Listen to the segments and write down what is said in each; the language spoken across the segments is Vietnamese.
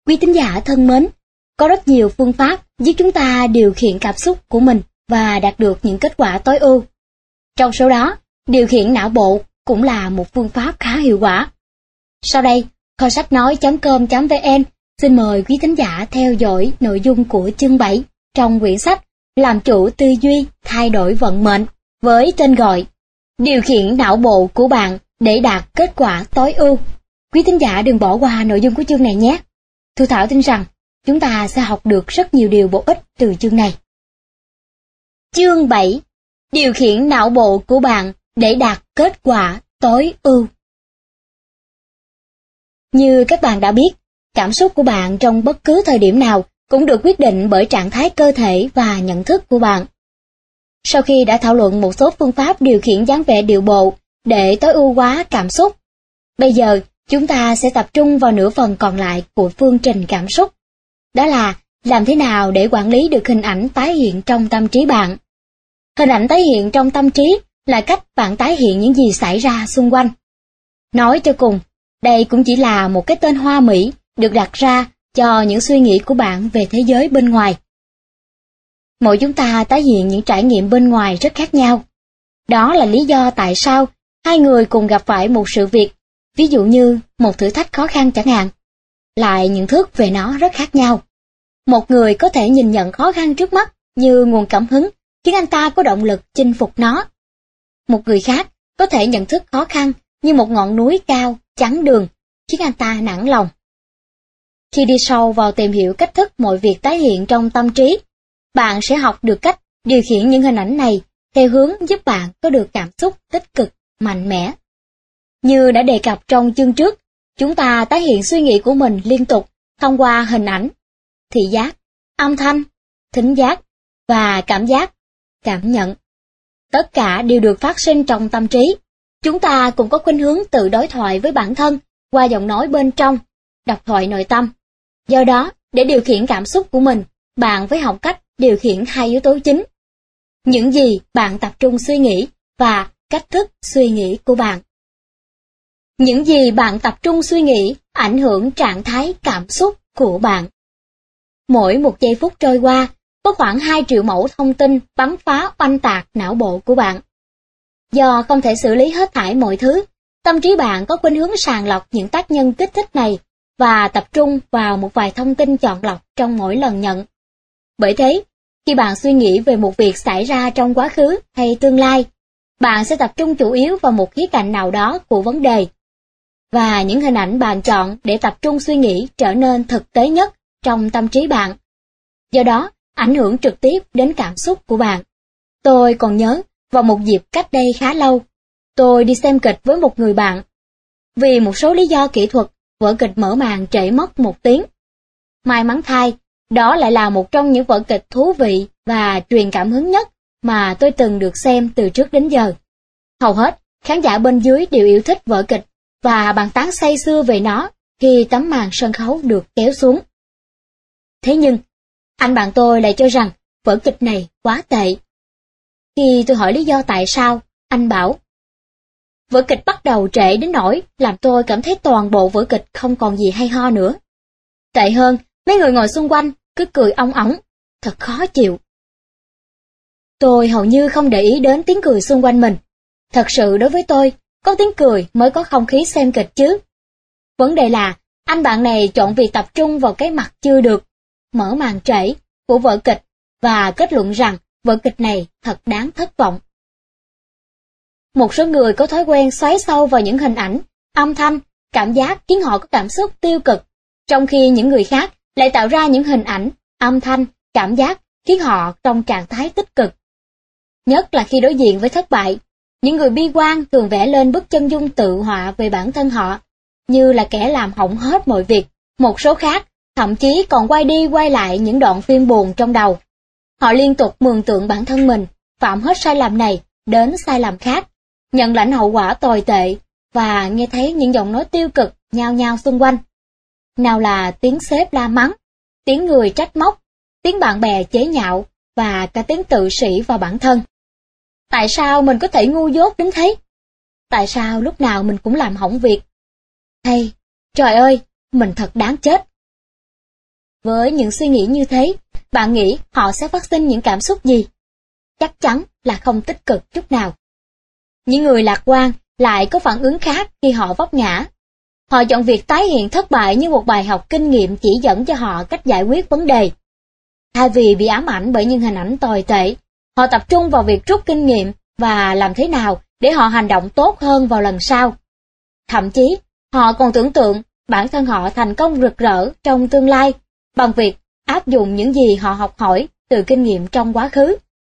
Quý thính giả thân mến, có rất nhiều phương pháp giúp chúng ta điều khiển cảm xúc của mình và đạt được những kết quả tối ưu. Trong số đó, điều khiển não bộ cũng là một phương pháp khá hiệu quả. Sau đây, kho sách nói.com.vn xin mời quý thính giả theo dõi nội dung của chương 7 trong quyển sách Làm chủ tư duy, thay đổi vận mệnh với tên gọi Điều khiển não bộ của bạn để đạt kết quả tối ưu. Quý thính giả đừng bỏ qua nội dung của chương này nhé. Thu Thảo tin rằng chúng ta sẽ học được rất nhiều điều bổ ích từ chương này. Chương 7. Điều khiển não bộ của bạn để đạt kết quả tối ưu. Như các bạn đã biết, cảm xúc của bạn trong bất cứ thời điểm nào cũng được quyết định bởi trạng thái cơ thể và nhận thức của bạn. Sau khi đã thảo luận một số phương pháp điều khiển dáng vẻ điệu bộ để tối ưu hóa cảm xúc, bây giờ chúng ta sẽ tập trung vào nửa phần còn lại của phương trình cảm xúc. Đó là làm thế nào để quản lý được hình ảnh tái hiện trong tâm trí bạn. Hình ảnh tái hiện trong tâm trí là cách bạn tái hiện những gì xảy ra xung quanh. Nói cho cùng, đây cũng chỉ là một cái tên hoa mỹ được đặt ra cho những suy nghĩ của bạn về thế giới bên ngoài. Mỗi chúng ta tái hiện những trải nghiệm bên ngoài rất khác nhau. Đó là lý do tại sao hai người cùng gặp phải một sự việc, ví dụ như một thử thách khó khăn chẳng hạn, lại nhận thức về nó rất khác nhau. Một người có thể nhìn nhận khó khăn trước mắt như nguồn cảm hứng, khiến anh ta có động lực chinh phục nó. Một người khác có thể nhận thức khó khăn như một ngọn núi cao, chắn đường, khiến anh ta nản lòng. Khi đi sâu vào tìm hiểu cách thức mọi việc tái hiện trong tâm trí, bạn sẽ học được cách điều khiển những hình ảnh này theo hướng giúp bạn có được cảm xúc tích cực, mạnh mẽ. Như đã đề cập trong chương trước, chúng ta tái hiện suy nghĩ của mình liên tục thông qua hình ảnh, thị giác, âm thanh, thính giác và cảm giác, cảm nhận. Tất cả đều được phát sinh trong tâm trí. Chúng ta cũng có khuynh hướng tự đối thoại với bản thân qua giọng nói bên trong, độc thoại nội tâm. Do đó, để điều khiển cảm xúc của mình, bạn phải học cách điều khiển hai yếu tố chính. Những gì bạn tập trung suy nghĩ và cách thức suy nghĩ của bạn. Những gì bạn tập trung suy nghĩ ảnh hưởng trạng thái cảm xúc của bạn. Mỗi một giây phút trôi qua, có khoảng 2 triệu mẫu thông tin bắn phá oanh tạc não bộ của bạn. Do không thể xử lý hết thảy mọi thứ, tâm trí bạn có khuynh hướng sàng lọc những tác nhân kích thích này và tập trung vào một vài thông tin chọn lọc trong mỗi lần nhận. Bởi thế, khi bạn suy nghĩ về một việc xảy ra trong quá khứ hay tương lai, bạn sẽ tập trung chủ yếu vào một khía cạnh nào đó của vấn đề. Và những hình ảnh bạn chọn để tập trung suy nghĩ trở nên thực tế nhất trong tâm trí bạn. Do đó, ảnh hưởng trực tiếp đến cảm xúc của bạn. Tôi còn nhớ, vào một dịp cách đây khá lâu, tôi đi xem kịch với một người bạn. Vì một số lý do kỹ thuật, vở kịch mở màn trễ mất 1 tiếng. May mắn thay, đó lại là một trong những vở kịch thú vị và truyền cảm hứng nhất mà tôi từng được xem từ trước đến giờ. Hầu hết, khán giả bên dưới đều yêu thích vở kịch và bàn tán say sưa về nó khi tấm màn sân khấu được kéo xuống. Thế nhưng, anh bạn tôi lại cho rằng vở kịch này quá tệ. Khi tôi hỏi lý do tại sao, anh bảo: vở kịch bắt đầu trễ đến nỗi làm tôi cảm thấy toàn bộ vở kịch không còn gì hay ho nữa. Tệ hơn, mấy người ngồi xung quanh cứ cười ong óng, thật khó chịu. Tôi hầu như không để ý đến tiếng cười xung quanh mình. Thật sự đối với tôi, có tiếng cười mới có không khí xem kịch chứ. Vấn đề là, anh bạn này chọn việc tập trung vào cái mặt chưa được, mở màn trễ của vở kịch và kết luận rằng vở kịch này thật đáng thất vọng. Một số người có thói quen xoáy sâu vào những hình ảnh, âm thanh, cảm giác khiến họ có cảm xúc tiêu cực, trong khi những người khác lại tạo ra những hình ảnh, âm thanh, cảm giác khiến họ trong trạng thái tích cực. Nhất là khi đối diện với thất bại, những người bi quan thường vẽ lên bức chân dung tự họa về bản thân họ, như là kẻ làm hỏng hết mọi việc. Một số khác thậm chí còn quay đi quay lại những đoạn phim buồn trong đầu. Họ liên tục mường tượng bản thân mình phạm hết sai lầm này đến sai lầm khác, nhận lãnh hậu quả tồi tệ và nghe thấy những giọng nói tiêu cực nhao nhao xung quanh. Nào là tiếng sếp la mắng, tiếng người trách móc, tiếng bạn bè chế nhạo và cả tiếng tự sỉ vào bản thân. Tại sao mình có thể ngu dốt đến thế? Tại sao lúc nào mình cũng làm hỏng việc? Hay, trời ơi, mình thật đáng chết. Với những suy nghĩ như thế, bạn nghĩ họ sẽ phát sinh những cảm xúc gì? Chắc chắn là không tích cực chút nào. Những người lạc quan lại có phản ứng khác khi họ vấp ngã. Họ chọn việc tái hiện thất bại như một bài học kinh nghiệm chỉ dẫn cho họ cách giải quyết vấn đề. Thay vì bị ám ảnh bởi những hình ảnh tồi tệ, họ tập trung vào việc rút kinh nghiệm và làm thế nào để họ hành động tốt hơn vào lần sau. Thậm chí, họ còn tưởng tượng bản thân họ thành công rực rỡ trong tương lai bằng việc áp dụng những gì họ học hỏi từ kinh nghiệm trong quá khứ.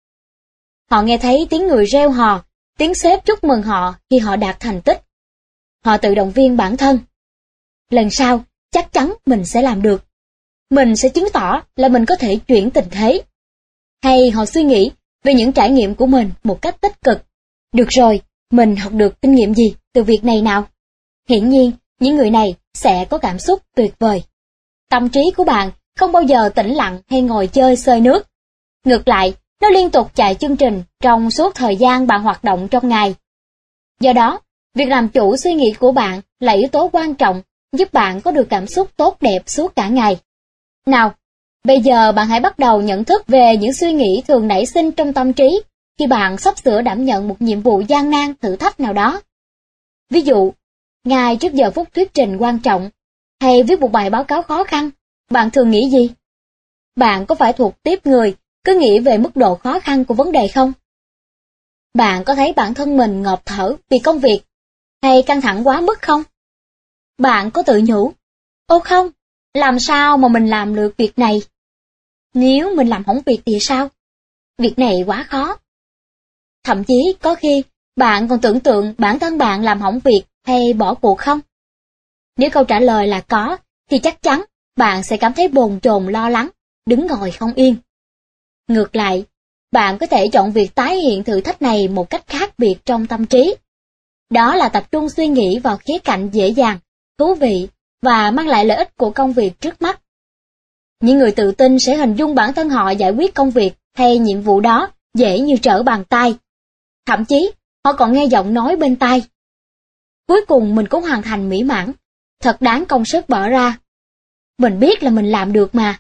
Họ nghe thấy tiếng người reo hò, tiếng sếp chúc mừng họ khi họ đạt thành tích. Họ tự động viên bản thân. Lần sau, chắc chắn mình sẽ làm được. Mình sẽ chứng tỏ là mình có thể chuyển tình thế. Hay họ suy nghĩ về những trải nghiệm của mình một cách tích cực. Được rồi, mình học được kinh nghiệm gì từ việc này nào? Hiển nhiên, những người này sẽ có cảm xúc tuyệt vời. Tâm trí của bạn không bao giờ tĩnh lặng hay ngồi chơi xơi nước. Ngược lại, nó liên tục chạy chương trình trong suốt thời gian bạn hoạt động trong ngày. Do đó, việc làm chủ suy nghĩ của bạn là yếu tố quan trọng giúp bạn có được cảm xúc tốt đẹp suốt cả ngày. Nào, bây giờ bạn hãy bắt đầu nhận thức về những suy nghĩ thường nảy sinh trong tâm trí khi bạn sắp sửa đảm nhận một nhiệm vụ gian nan thử thách nào đó. Ví dụ, ngay trước giờ phút thuyết trình quan trọng, hay viết một bài báo cáo khó khăn, bạn thường nghĩ gì? Bạn có phải thuộc tiếp người cứ nghĩ về mức độ khó khăn của vấn đề không? Bạn có thấy bản thân mình ngộp thở vì công việc, hay căng thẳng quá mức không? Bạn có tự nhủ, ô không, làm sao mà mình làm được việc này? Nếu mình làm hỏng việc thì sao? Việc này quá khó. Thậm chí có khi bạn còn tưởng tượng bản thân bạn làm hỏng việc hay bỏ cuộc không? Nếu câu trả lời là có, thì chắc chắn bạn sẽ cảm thấy bồn chồn lo lắng, đứng ngồi không yên. Ngược lại, bạn có thể chọn việc tái hiện thử thách này một cách khác biệt trong tâm trí. Đó là tập trung suy nghĩ vào khía cạnh dễ dàng, thú vị và mang lại lợi ích của công việc trước mắt. Những người tự tin sẽ hình dung bản thân họ giải quyết công việc hay nhiệm vụ đó dễ như trở bàn tay. Thậm chí, họ còn nghe giọng nói bên tai. Cuối cùng mình cũng hoàn thành mỹ mãn, thật đáng công sức bỏ ra. Mình biết là mình làm được mà.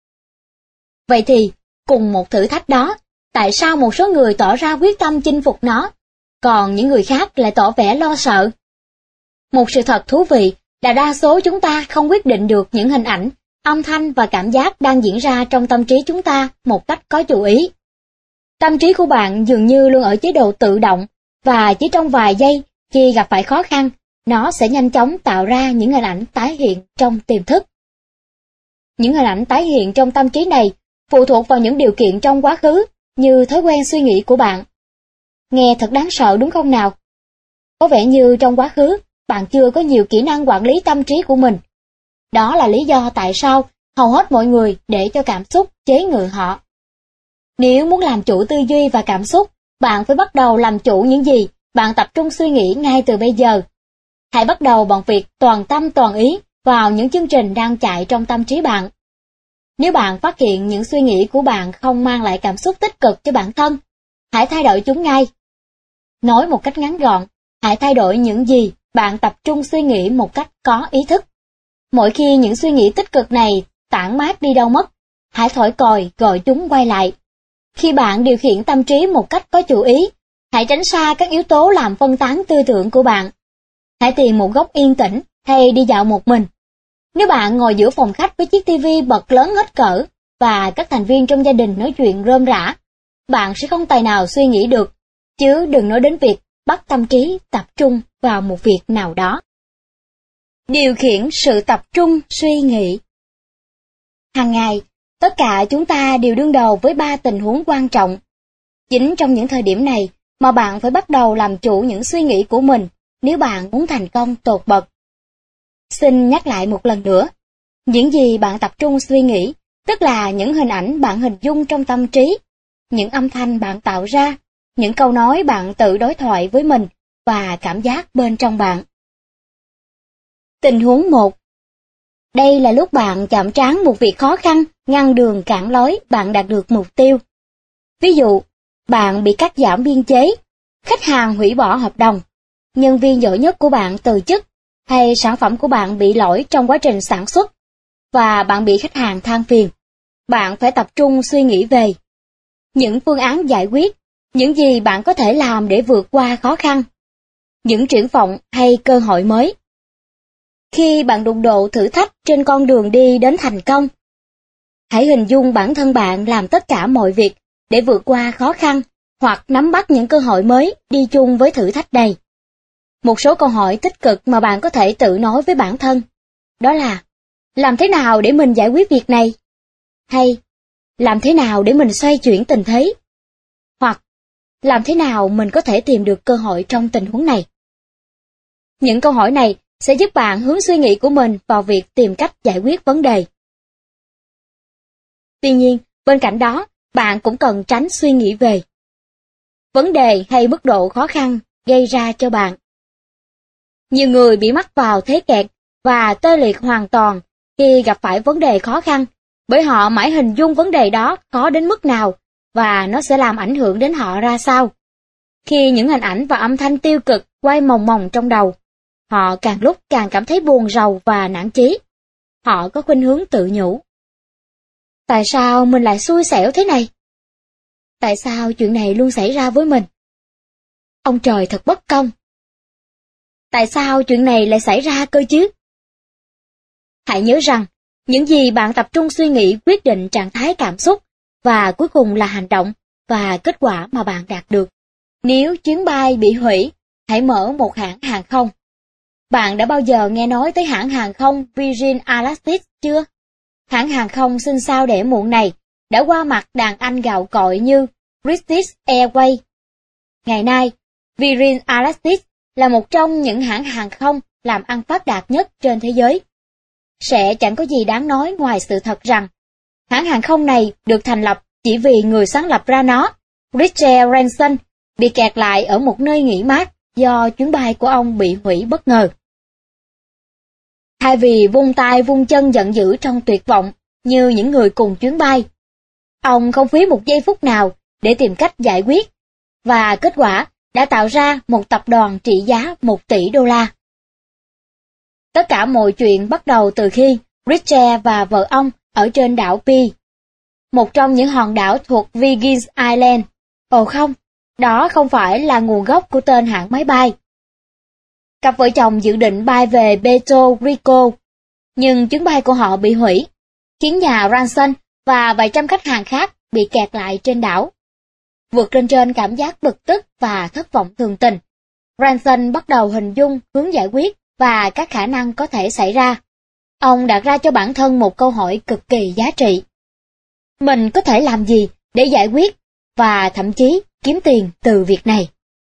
Vậy thì, cùng một thử thách đó, tại sao một số người tỏ ra quyết tâm chinh phục nó, còn những người khác lại tỏ vẻ lo sợ? Một sự thật thú vị là đa số chúng ta không quyết định được những hình ảnh, âm thanh và cảm giác đang diễn ra trong tâm trí chúng ta một cách có chủ ý. Tâm trí của bạn dường như luôn ở chế độ tự động, và chỉ trong vài giây khi gặp phải khó khăn, nó sẽ nhanh chóng tạo ra những hình ảnh tái hiện trong tiềm thức. Những hình ảnh tái hiện trong tâm trí này phụ thuộc vào những điều kiện trong quá khứ, như thói quen suy nghĩ của bạn. Nghe thật đáng sợ đúng không nào? Có vẻ như trong quá khứ, bạn chưa có nhiều kỹ năng quản lý tâm trí của mình. Đó là lý do tại sao hầu hết mọi người để cho cảm xúc chế ngự họ. Nếu muốn làm chủ tư duy và cảm xúc, bạn phải bắt đầu làm chủ những gì bạn tập trung suy nghĩ ngay từ bây giờ. Hãy bắt đầu bằng việc toàn tâm toàn ý vào những chương trình đang chạy trong tâm trí bạn. Nếu bạn phát hiện những suy nghĩ của bạn không mang lại cảm xúc tích cực cho bản thân, hãy thay đổi chúng ngay. Nói một cách ngắn gọn, hãy thay đổi những gì bạn tập trung suy nghĩ một cách có ý thức. Mỗi khi những suy nghĩ tích cực này tản mát đi đâu mất, hãy thổi còi gọi chúng quay lại. Khi bạn điều khiển tâm trí một cách có chủ ý, hãy tránh xa các yếu tố làm phân tán tư tưởng của bạn. Hãy tìm một góc yên tĩnh hay đi dạo một mình. Nếu bạn ngồi giữa phòng khách với chiếc tivi bật lớn hết cỡ và các thành viên trong gia đình nói chuyện rôm rả, bạn sẽ không tài nào suy nghĩ được, chứ đừng nói đến việc bắt tâm trí tập trung vào một việc nào đó. Điều khiển sự tập trung suy nghĩ. Hàng ngày, tất cả chúng ta đều đương đầu với 3 tình huống quan trọng. Chính trong những thời điểm này mà bạn phải bắt đầu làm chủ những suy nghĩ của mình nếu bạn muốn thành công tột bậc. Xin nhắc lại một lần nữa, những gì bạn tập trung suy nghĩ, tức là những hình ảnh bạn hình dung trong tâm trí, những âm thanh bạn tạo ra, những câu nói bạn tự đối thoại với mình và cảm giác bên trong bạn. Tình huống 1. Đây là lúc bạn chạm trán một việc khó khăn, ngăn đường cản lối bạn đạt được mục tiêu. Ví dụ, bạn bị cắt giảm biên chế, khách hàng hủy bỏ hợp đồng, nhân viên giỏi nhất của bạn từ chức, hay sản phẩm của bạn bị lỗi trong quá trình sản xuất. và bạn bị khách hàng than phiền, bạn phải tập trung suy nghĩ về những phương án giải quyết, những gì bạn có thể làm để vượt qua khó khăn, những triển vọng hay cơ hội mới. Khi bạn đụng độ thử thách trên con đường đi đến thành công, hãy hình dung bản thân bạn làm tất cả mọi việc để vượt qua khó khăn hoặc nắm bắt những cơ hội mới đi chung với thử thách này. Một số câu hỏi tích cực mà bạn có thể tự nói với bản thân, đó là: làm thế nào để mình giải quyết việc này? Hay làm thế nào để mình xoay chuyển tình thế? Hoặc làm thế nào mình có thể tìm được cơ hội trong tình huống này? Những câu hỏi này sẽ giúp bạn hướng suy nghĩ của mình vào việc tìm cách giải quyết vấn đề. Tuy nhiên, bên cạnh đó, bạn cũng cần tránh suy nghĩ về vấn đề hay mức độ khó khăn gây ra cho bạn. Nhiều người bị mắc vào thế kẹt và tê liệt hoàn toàn khi gặp phải vấn đề khó khăn, bởi họ mãi hình dung vấn đề đó khó đến mức nào và nó sẽ làm ảnh hưởng đến họ ra sao. Khi những hình ảnh và âm thanh tiêu cực quay mòng mòng trong đầu, họ càng lúc càng cảm thấy buồn rầu và nản chí. Họ có khuynh hướng tự nhủ: tại sao mình lại xui xẻo thế này? Tại sao chuyện này luôn xảy ra với mình? Ông trời thật bất công. Tại sao chuyện này lại xảy ra cơ chứ? Hãy nhớ rằng, những gì bạn tập trung suy nghĩ quyết định trạng thái cảm xúc, và cuối cùng là hành động và kết quả mà bạn đạt được. Nếu chuyến bay bị hủy, hãy mở một hãng hàng không. Bạn đã bao giờ nghe nói tới hãng hàng không Virgin Atlantic chưa? Hãng hàng không sinh sao đẻ muộn này đã qua mặt đàn anh gạo cội như British Airways. Ngày nay, Virgin Atlantic là một trong những hãng hàng không làm ăn phát đạt nhất trên thế giới. Sẽ chẳng có gì đáng nói ngoài sự thật rằng, hãng hàng không này được thành lập chỉ vì người sáng lập ra nó, Richard Branson, bị kẹt lại ở một nơi nghỉ mát do chuyến bay của ông bị hủy bất ngờ. Thay vì vung tay vung chân giận dữ trong tuyệt vọng như những người cùng chuyến bay, ông không phí một giây phút nào để tìm cách giải quyết, và kết quả đã tạo ra một tập đoàn trị giá 1 tỷ đô la. Tất cả mọi chuyện bắt đầu từ khi Richard và vợ ông ở trên đảo Pi, một trong những hòn đảo thuộc Virgin Islands. Ồ không, đó không phải là nguồn gốc của tên hãng máy bay. Cặp vợ chồng dự định bay về Puerto Rico, nhưng chuyến bay của họ bị hủy, khiến nhà Branson và vài trăm khách hàng khác bị kẹt lại trên đảo. Vượt lên trên cảm giác bực tức và thất vọng thường tình, Branson bắt đầu hình dung hướng giải quyết và các khả năng có thể xảy ra. Ông đặt ra cho bản thân một câu hỏi cực kỳ giá trị. Mình có thể làm gì để giải quyết và thậm chí kiếm tiền từ việc này?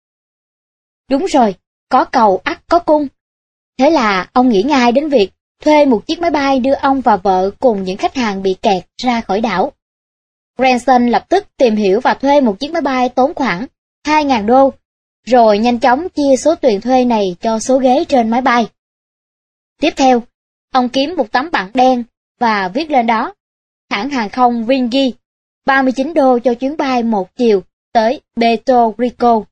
Đúng rồi, có cầu ắt có cung. Thế là ông nghĩ ngay đến việc thuê một chiếc máy bay đưa ông và vợ cùng những khách hàng bị kẹt ra khỏi đảo. Branson lập tức tìm hiểu và thuê một chiếc máy bay tốn khoảng 2.000 đô, rồi nhanh chóng chia số tiền thuê này cho số ghế trên máy bay. Tiếp theo, ông kiếm một tấm bảng đen và viết lên đó: hãng hàng không Virgin, 39 đô cho chuyến bay một chiều tới Puerto Rico.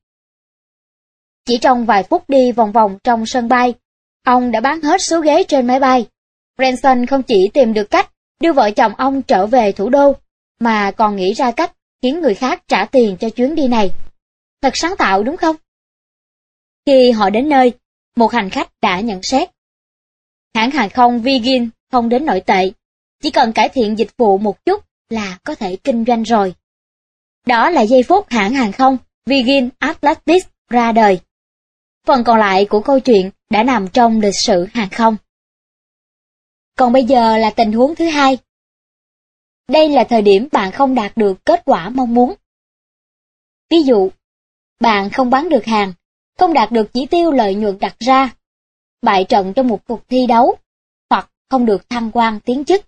Chỉ trong vài phút đi vòng vòng trong sân bay, ông đã bán hết số ghế trên máy bay. Branson không chỉ tìm được cách đưa vợ chồng ông trở về thủ đô, mà còn nghĩ ra cách khiến người khác trả tiền cho chuyến đi này. Thật sáng tạo đúng không? Khi họ đến nơi, một hành khách đã nhận xét: hãng hàng không Virgin không đến nổi tệ, chỉ cần cải thiện dịch vụ một chút là có thể kinh doanh rồi. Đó là giây phút hãng hàng không Virgin Atlantic ra đời. Phần còn lại của câu chuyện đã nằm trong lịch sử hàng không. Còn bây giờ là tình huống thứ hai. Đây là thời điểm bạn không đạt được kết quả mong muốn. Ví dụ, bạn không bán được hàng, không đạt được chỉ tiêu lợi nhuận đặt ra, bại trận trong một cuộc thi đấu, hoặc không được thăng quan tiến chức.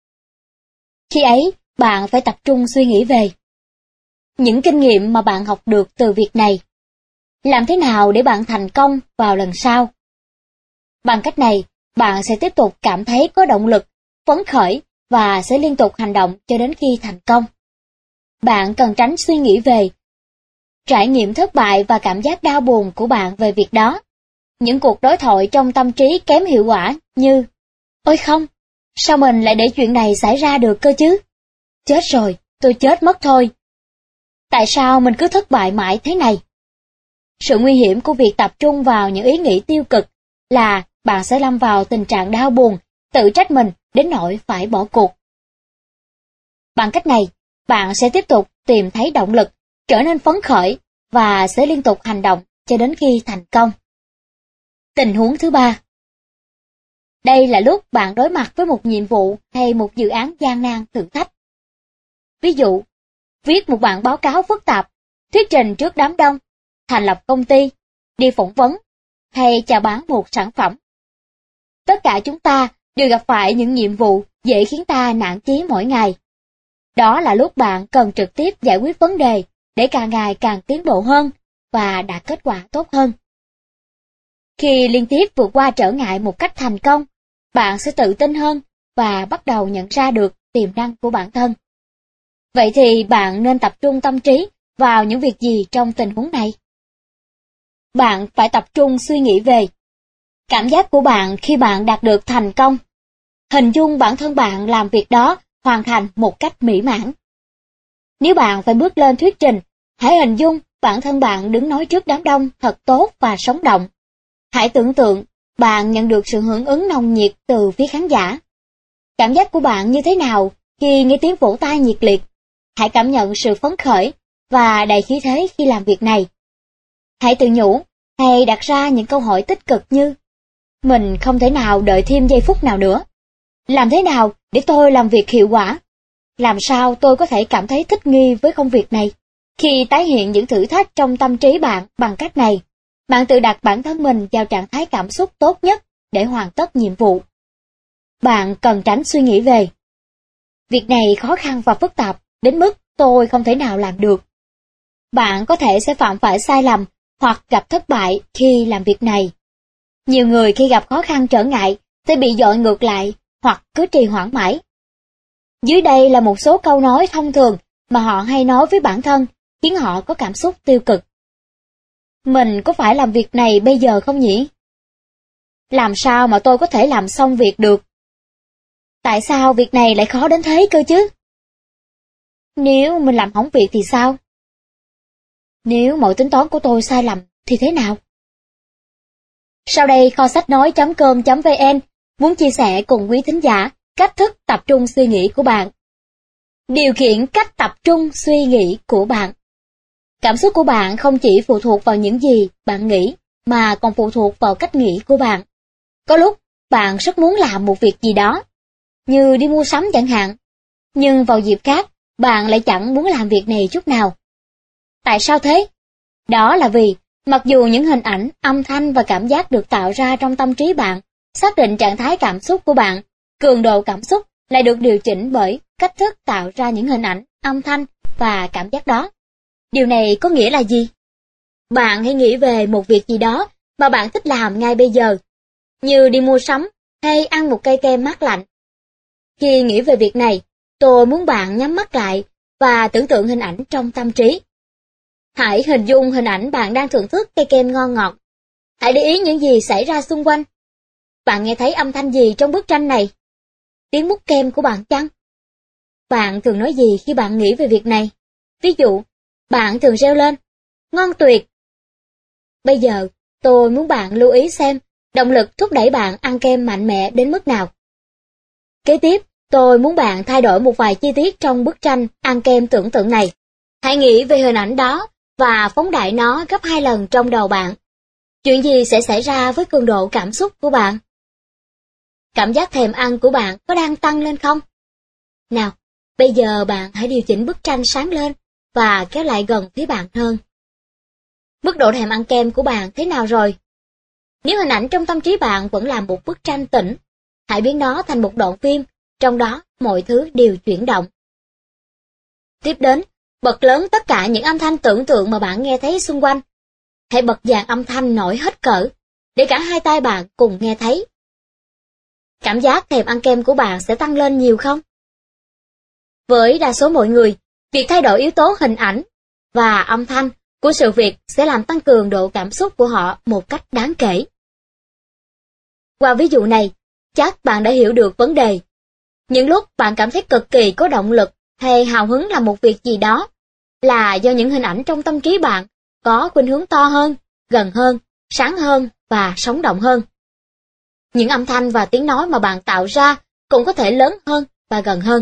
Khi ấy, bạn phải tập trung suy nghĩ về những kinh nghiệm mà bạn học được từ việc này. Làm thế nào để bạn thành công vào lần sau? Bằng cách này, bạn sẽ tiếp tục cảm thấy có động lực, phấn khởi và sẽ liên tục hành động cho đến khi thành công. Bạn cần tránh suy nghĩ về trải nghiệm thất bại và cảm giác đau buồn của bạn về việc đó. Những cuộc đối thoại trong tâm trí kém hiệu quả như: ôi không, Sao mình lại để chuyện này xảy ra được cơ chứ? Chết rồi, tôi chết mất thôi. Tại sao mình cứ thất bại mãi thế này? Sự nguy hiểm của việc tập trung vào những ý nghĩ tiêu cực là bạn sẽ lâm vào tình trạng đau buồn, tự trách mình đến nỗi phải bỏ cuộc. Bằng cách này, bạn sẽ tiếp tục tìm thấy động lực, trở nên phấn khởi và sẽ liên tục hành động cho đến khi thành công. Tình huống thứ 3. Đây là lúc bạn đối mặt với một nhiệm vụ hay một dự án gian nan thử thách. Ví dụ, viết một bản báo cáo phức tạp, thuyết trình trước đám đông, thành lập công ty, đi phỏng vấn, hay chào bán một sản phẩm. Tất cả chúng ta đều gặp phải những nhiệm vụ dễ khiến ta nản chí mỗi ngày. Đó là lúc bạn cần trực tiếp giải quyết vấn đề để càng ngày càng tiến bộ hơn và đạt kết quả tốt hơn. Khi liên tiếp vượt qua trở ngại một cách thành công, bạn sẽ tự tin hơn và bắt đầu nhận ra được tiềm năng của bản thân. Vậy thì bạn nên tập trung tâm trí vào những việc gì trong tình huống này? Bạn phải tập trung suy nghĩ về cảm giác của bạn khi bạn đạt được thành công. Hình dung bản thân bạn làm việc đó hoàn thành một cách mỹ mãn. Nếu bạn phải bước lên thuyết trình, hãy hình dung bản thân bạn đứng nói trước đám đông thật tốt và sống động. Hãy tưởng tượng bạn nhận được sự hưởng ứng nồng nhiệt từ phía khán giả. Cảm giác của bạn như thế nào khi nghe tiếng vỗ tay nhiệt liệt? Hãy cảm nhận sự phấn khởi và đầy khí thế khi làm việc này. Hãy tự nhủ hay đặt ra những câu hỏi tích cực như: mình không thể nào đợi thêm giây phút nào nữa. Làm thế nào để tôi làm việc hiệu quả? Làm sao tôi có thể cảm thấy thích nghi với công việc này? Khi tái hiện những thử thách trong tâm trí bạn bằng cách này, bạn tự đặt bản thân mình vào trạng thái cảm xúc tốt nhất để hoàn tất nhiệm vụ. Bạn cần tránh suy nghĩ về việc này khó khăn và phức tạp đến mức tôi không thể nào làm được. Bạn có thể sẽ phạm phải sai lầm hoặc gặp thất bại khi làm việc này. Nhiều người khi gặp khó khăn trở ngại sẽ bị dội ngược lại hoặc cứ trì hoãn mãi. Dưới đây là một số câu nói thông thường mà họ hay nói với bản thân, khiến họ có cảm xúc tiêu cực. Mình có phải làm việc này bây giờ không nhỉ? Làm sao mà tôi có thể làm xong việc được? Tại sao việc này lại khó đến thế cơ chứ? Nếu mình làm hỏng việc thì sao? Nếu mọi tính toán của tôi sai lầm thì thế nào? Sau đây kho sách nói.com.vn muốn chia sẻ cùng quý thính giả cách thức tập trung suy nghĩ của bạn. Điều khiển cách tập trung suy nghĩ của bạn. Cảm xúc của bạn không chỉ phụ thuộc vào những gì bạn nghĩ, mà còn phụ thuộc vào cách nghĩ của bạn. Có lúc, bạn rất muốn làm một việc gì đó, như đi mua sắm chẳng hạn, nhưng vào dịp khác, bạn lại chẳng muốn làm việc này chút nào. Tại sao thế? Đó là vì, mặc dù những hình ảnh, âm thanh và cảm giác được tạo ra trong tâm trí bạn, xác định trạng thái cảm xúc của bạn, cường độ cảm xúc lại được điều chỉnh bởi cách thức tạo ra những hình ảnh, âm thanh và cảm giác đó. Điều này có nghĩa là gì? Bạn hãy nghĩ về một việc gì đó mà bạn thích làm ngay bây giờ, như đi mua sắm hay ăn một cây kem mát lạnh. Khi nghĩ về việc này, tôi muốn bạn nhắm mắt lại và tưởng tượng hình ảnh trong tâm trí. Hãy hình dung hình ảnh bạn đang thưởng thức cây kem ngon ngọt. Hãy để ý những gì xảy ra xung quanh. Bạn nghe thấy âm thanh gì trong bức tranh này? Tiếng mút kem của bạn chăng? Bạn thường nói gì khi bạn nghĩ về việc này? Ví dụ, bạn thường reo lên, ngon tuyệt. Bây giờ, tôi muốn bạn lưu ý xem động lực thúc đẩy bạn ăn kem mạnh mẽ đến mức nào. Kế tiếp, tôi muốn bạn thay đổi một vài chi tiết trong bức tranh ăn kem tưởng tượng này. Hãy nghĩ về hình ảnh đó và phóng đại nó gấp 2 lần trong đầu bạn. Chuyện gì sẽ xảy ra với cường độ cảm xúc của bạn? Cảm giác thèm ăn của bạn có đang tăng lên không? Nào, bây giờ bạn hãy điều chỉnh bức tranh sáng lên và kéo lại gần phía bạn hơn. Mức độ thèm ăn kem của bạn thế nào rồi? Nếu hình ảnh trong tâm trí bạn vẫn là một bức tranh tĩnh, hãy biến nó thành một đoạn phim, trong đó mọi thứ đều chuyển động. Tiếp đến, bật lớn tất cả những âm thanh tưởng tượng mà bạn nghe thấy xung quanh. Hãy bật dàn âm thanh nổi hết cỡ, để cả hai tai bạn cùng nghe thấy. Cảm giác thèm ăn kem của bạn sẽ tăng lên nhiều không? Với đa số mọi người, việc thay đổi yếu tố hình ảnh và âm thanh của sự việc sẽ làm tăng cường độ cảm xúc của họ một cách đáng kể. Qua ví dụ này, chắc bạn đã hiểu được vấn đề Những lúc bạn cảm thấy cực kỳ có động lực hay hào hứng làm một việc gì đó, là do những hình ảnh trong tâm trí bạn có khuynh hướng to hơn, gần hơn, sáng hơn và sống động hơn. Những âm thanh và tiếng nói mà bạn tạo ra cũng có thể lớn hơn và gần hơn.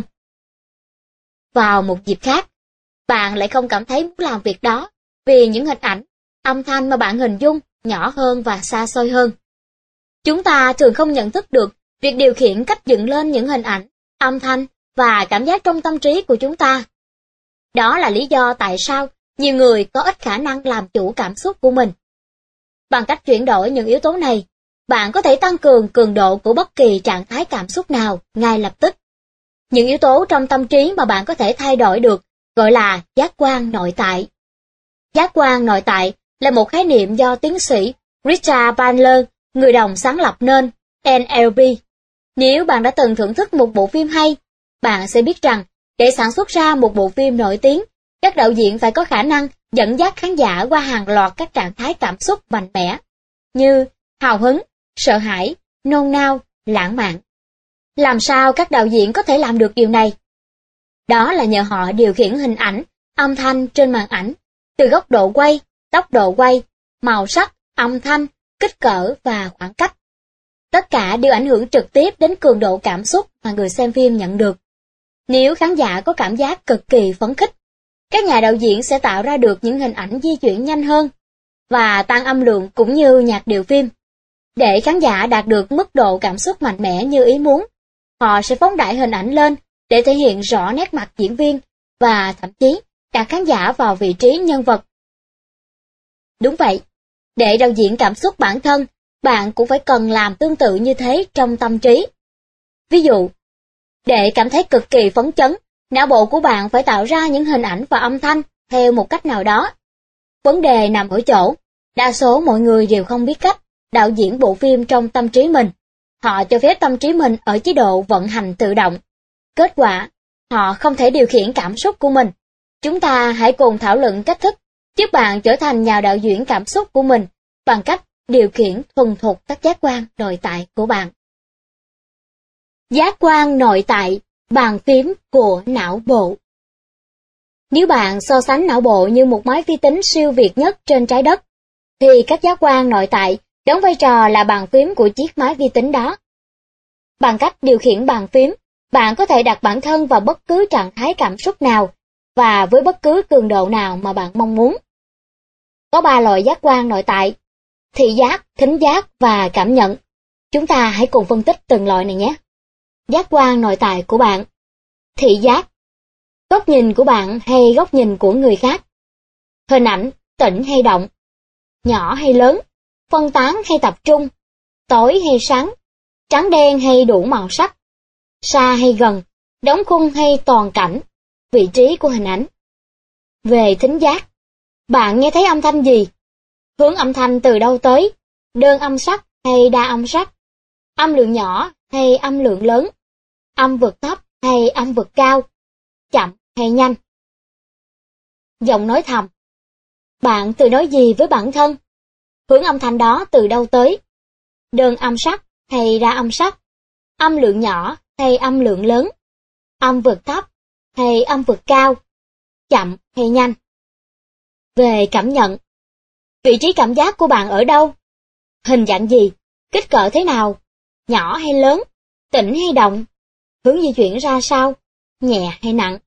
Vào một dịp khác, bạn lại không cảm thấy muốn làm việc đó vì những hình ảnh, âm thanh mà bạn hình dung nhỏ hơn và xa xôi hơn. Chúng ta thường không nhận thức được việc điều khiển cách dựng lên những hình ảnh, âm thanh và cảm giác trong tâm trí của chúng ta. Đó là lý do tại sao nhiều người có ít khả năng làm chủ cảm xúc của mình. Bằng cách chuyển đổi những yếu tố này, bạn có thể tăng cường cường độ của bất kỳ trạng thái cảm xúc nào ngay lập tức. Những yếu tố trong tâm trí mà bạn có thể thay đổi được gọi là giác quan nội tại. Giác quan nội tại là một khái niệm do tiến sĩ Richard Bandler, người đồng sáng lập nên NLP. Nếu bạn đã từng thưởng thức một bộ phim hay, bạn sẽ biết rằng để sản xuất ra một bộ phim nổi tiếng, các đạo diễn phải có khả năng dẫn dắt khán giả qua hàng loạt các trạng thái cảm xúc mạnh mẽ, như hào hứng, sợ hãi, nôn nao, lãng mạn. Làm sao các đạo diễn có thể làm được điều này? Đó là nhờ họ điều khiển hình ảnh, âm thanh trên màn ảnh, từ góc độ quay, tốc độ quay, màu sắc, âm thanh, kích cỡ và khoảng cách. Tất cả đều ảnh hưởng trực tiếp đến cường độ cảm xúc mà người xem phim nhận được. Nếu khán giả có cảm giác cực kỳ phấn khích, các nhà đạo diễn sẽ tạo ra được những hình ảnh di chuyển nhanh hơn và tăng âm lượng cũng như nhạc điệu phim. Để khán giả đạt được mức độ cảm xúc mạnh mẽ như ý muốn, họ sẽ phóng đại hình ảnh lên để thể hiện rõ nét mặt diễn viên và thậm chí đặt khán giả vào vị trí nhân vật. Đúng vậy, để đạo diễn cảm xúc bản thân, bạn cũng phải cần làm tương tự như thế trong tâm trí. Ví dụ, để cảm thấy cực kỳ phấn chấn, não bộ của bạn phải tạo ra những hình ảnh và âm thanh theo một cách nào đó. Vấn đề nằm ở chỗ, đa số mọi người đều không biết cách đạo diễn bộ phim trong tâm trí mình. Họ cho phép tâm trí mình ở chế độ vận hành tự động. Kết quả, họ không thể điều khiển cảm xúc của mình. Chúng ta hãy cùng thảo luận cách thức giúp bạn trở thành nhà đạo diễn cảm xúc của mình bằng cách điều khiển thuần thục các giác quan nội tại của bạn. Giác quan nội tại, bàn phím của não bộ. Nếu bạn so sánh não bộ như một máy vi tính siêu việt nhất trên trái đất, thì các giác quan nội tại đóng vai trò là bàn phím của chiếc máy vi tính đó. Bằng cách điều khiển bàn phím, bạn có thể đặt bản thân vào bất cứ trạng thái cảm xúc nào và với bất cứ cường độ nào mà bạn mong muốn. Có 3 loại giác quan nội tại: thị giác, thính giác và cảm nhận. Chúng ta hãy cùng phân tích từng loại này nhé. Giác quan nội tại của bạn. Thị giác, góc nhìn của bạn hay góc nhìn của người khác. Hình ảnh, tĩnh hay động. Nhỏ hay lớn, phân tán hay tập trung, tối hay sáng, trắng đen hay đủ màu sắc, xa hay gần, đóng khung hay toàn cảnh, vị trí của hình ảnh. Về thính giác, bạn nghe thấy âm thanh gì? Hướng âm thanh từ đâu tới? Đơn âm sắc hay đa âm sắc? Âm lượng nhỏ hay âm lượng lớn? Âm vực thấp hay âm vực cao? Chậm hay nhanh? Giọng nói thầm, bạn tự nói gì với bản thân? Hướng âm thanh đó từ đâu tới? Đơn âm sắc hay đa âm sắc? Âm lượng nhỏ hay âm lượng lớn? Âm vực thấp hay âm vực cao? Chậm hay nhanh? Về cảm nhận, vị trí cảm giác của bạn ở đâu? Hình dạng gì? Kích cỡ thế nào? Nhỏ hay lớn? Tĩnh hay động? Hướng di chuyển ra sao? Nhẹ hay nặng?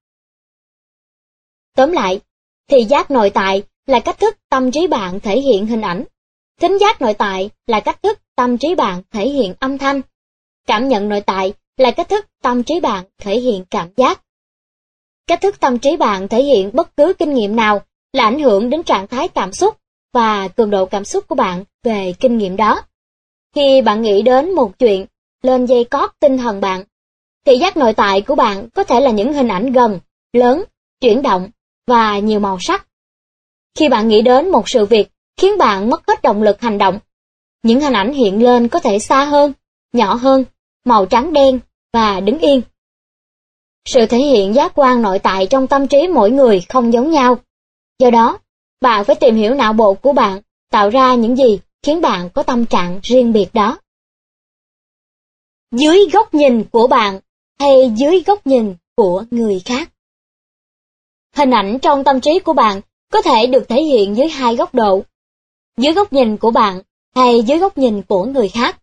Tóm lại, thị giác nội tại là cách thức tâm trí bạn thể hiện hình ảnh. Thính giác nội tại là cách thức tâm trí bạn thể hiện âm thanh. Cảm nhận nội tại là cách thức tâm trí bạn thể hiện cảm giác. Cách thức tâm trí bạn thể hiện bất cứ kinh nghiệm nào là ảnh hưởng đến trạng thái cảm xúc và cường độ cảm xúc của bạn về kinh nghiệm đó. Khi bạn nghĩ đến một chuyện lên dây cót tinh thần bạn, thị giác nội tại của bạn có thể là những hình ảnh gần, lớn, chuyển động và nhiều màu sắc. Khi bạn nghĩ đến một sự việc khiến bạn mất hết động lực hành động, những hình ảnh hiện lên có thể xa hơn, nhỏ hơn, màu trắng đen và đứng yên. Sự thể hiện giác quan nội tại trong tâm trí mỗi người không giống nhau. Do đó, bạn phải tìm hiểu não bộ của bạn tạo ra những gì khiến bạn có tâm trạng riêng biệt đó. Dưới góc nhìn của bạn, hay dưới góc nhìn của người khác. Hình ảnh trong tâm trí của bạn có thể được thể hiện dưới hai góc độ, dưới góc nhìn của bạn hay dưới góc nhìn của người khác.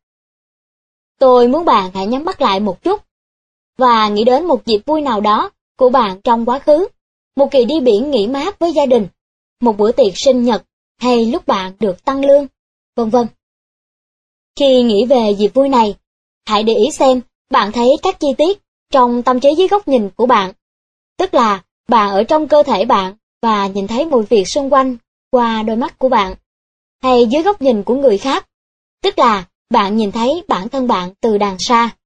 Tôi muốn bạn hãy nhắm mắt lại một chút và nghĩ đến một dịp vui nào đó của bạn trong quá khứ, một kỳ đi biển nghỉ mát với gia đình, một bữa tiệc sinh nhật hay lúc bạn được tăng lương, vân vân. Khi nghĩ về dịp vui này, hãy để ý xem bạn thấy các chi tiết trong tâm trí dưới góc nhìn của bạn, tức là bạn ở trong cơ thể bạn và nhìn thấy mọi việc xung quanh qua đôi mắt của bạn, hay dưới góc nhìn của người khác, tức là bạn nhìn thấy bản thân bạn từ đằng xa.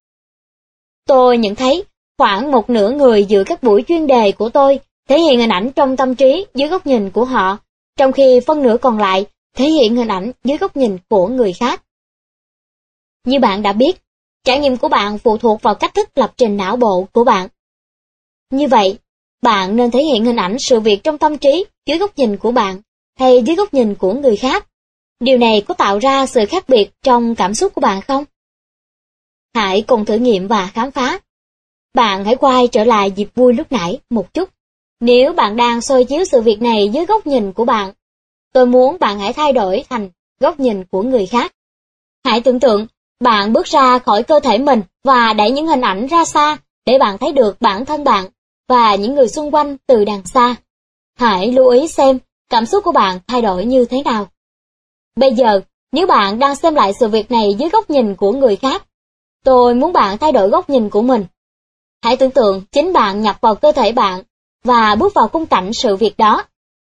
Tôi nhận thấy khoảng một nửa người dự các buổi chuyên đề của tôi thể hiện hình ảnh trong tâm trí dưới góc nhìn của họ, trong khi phân nửa còn lại thể hiện hình ảnh dưới góc nhìn của người khác. Như bạn đã biết, trải nghiệm của bạn phụ thuộc vào cách thức lập trình não bộ của bạn. Như vậy, bạn nên thể hiện hình ảnh sự việc trong tâm trí dưới góc nhìn của bạn hay dưới góc nhìn của người khác. Điều này có tạo ra sự khác biệt trong cảm xúc của bạn không? Hãy cùng thử nghiệm và khám phá. Bạn hãy quay trở lại dịp vui lúc nãy một chút. Nếu bạn đang soi chiếu sự việc này dưới góc nhìn của bạn, tôi muốn bạn hãy thay đổi thành góc nhìn của người khác. Hãy tưởng tượng bạn bước ra khỏi cơ thể mình và đẩy những hình ảnh ra xa để bạn thấy được bản thân bạn và những người xung quanh từ đằng xa. Hãy lưu ý xem cảm xúc của bạn thay đổi như thế nào. Bây giờ, nếu bạn đang xem lại sự việc này dưới góc nhìn của người khác, tôi muốn bạn thay đổi góc nhìn của mình. Hãy tưởng tượng chính bạn nhập vào cơ thể bạn và bước vào khung cảnh sự việc đó.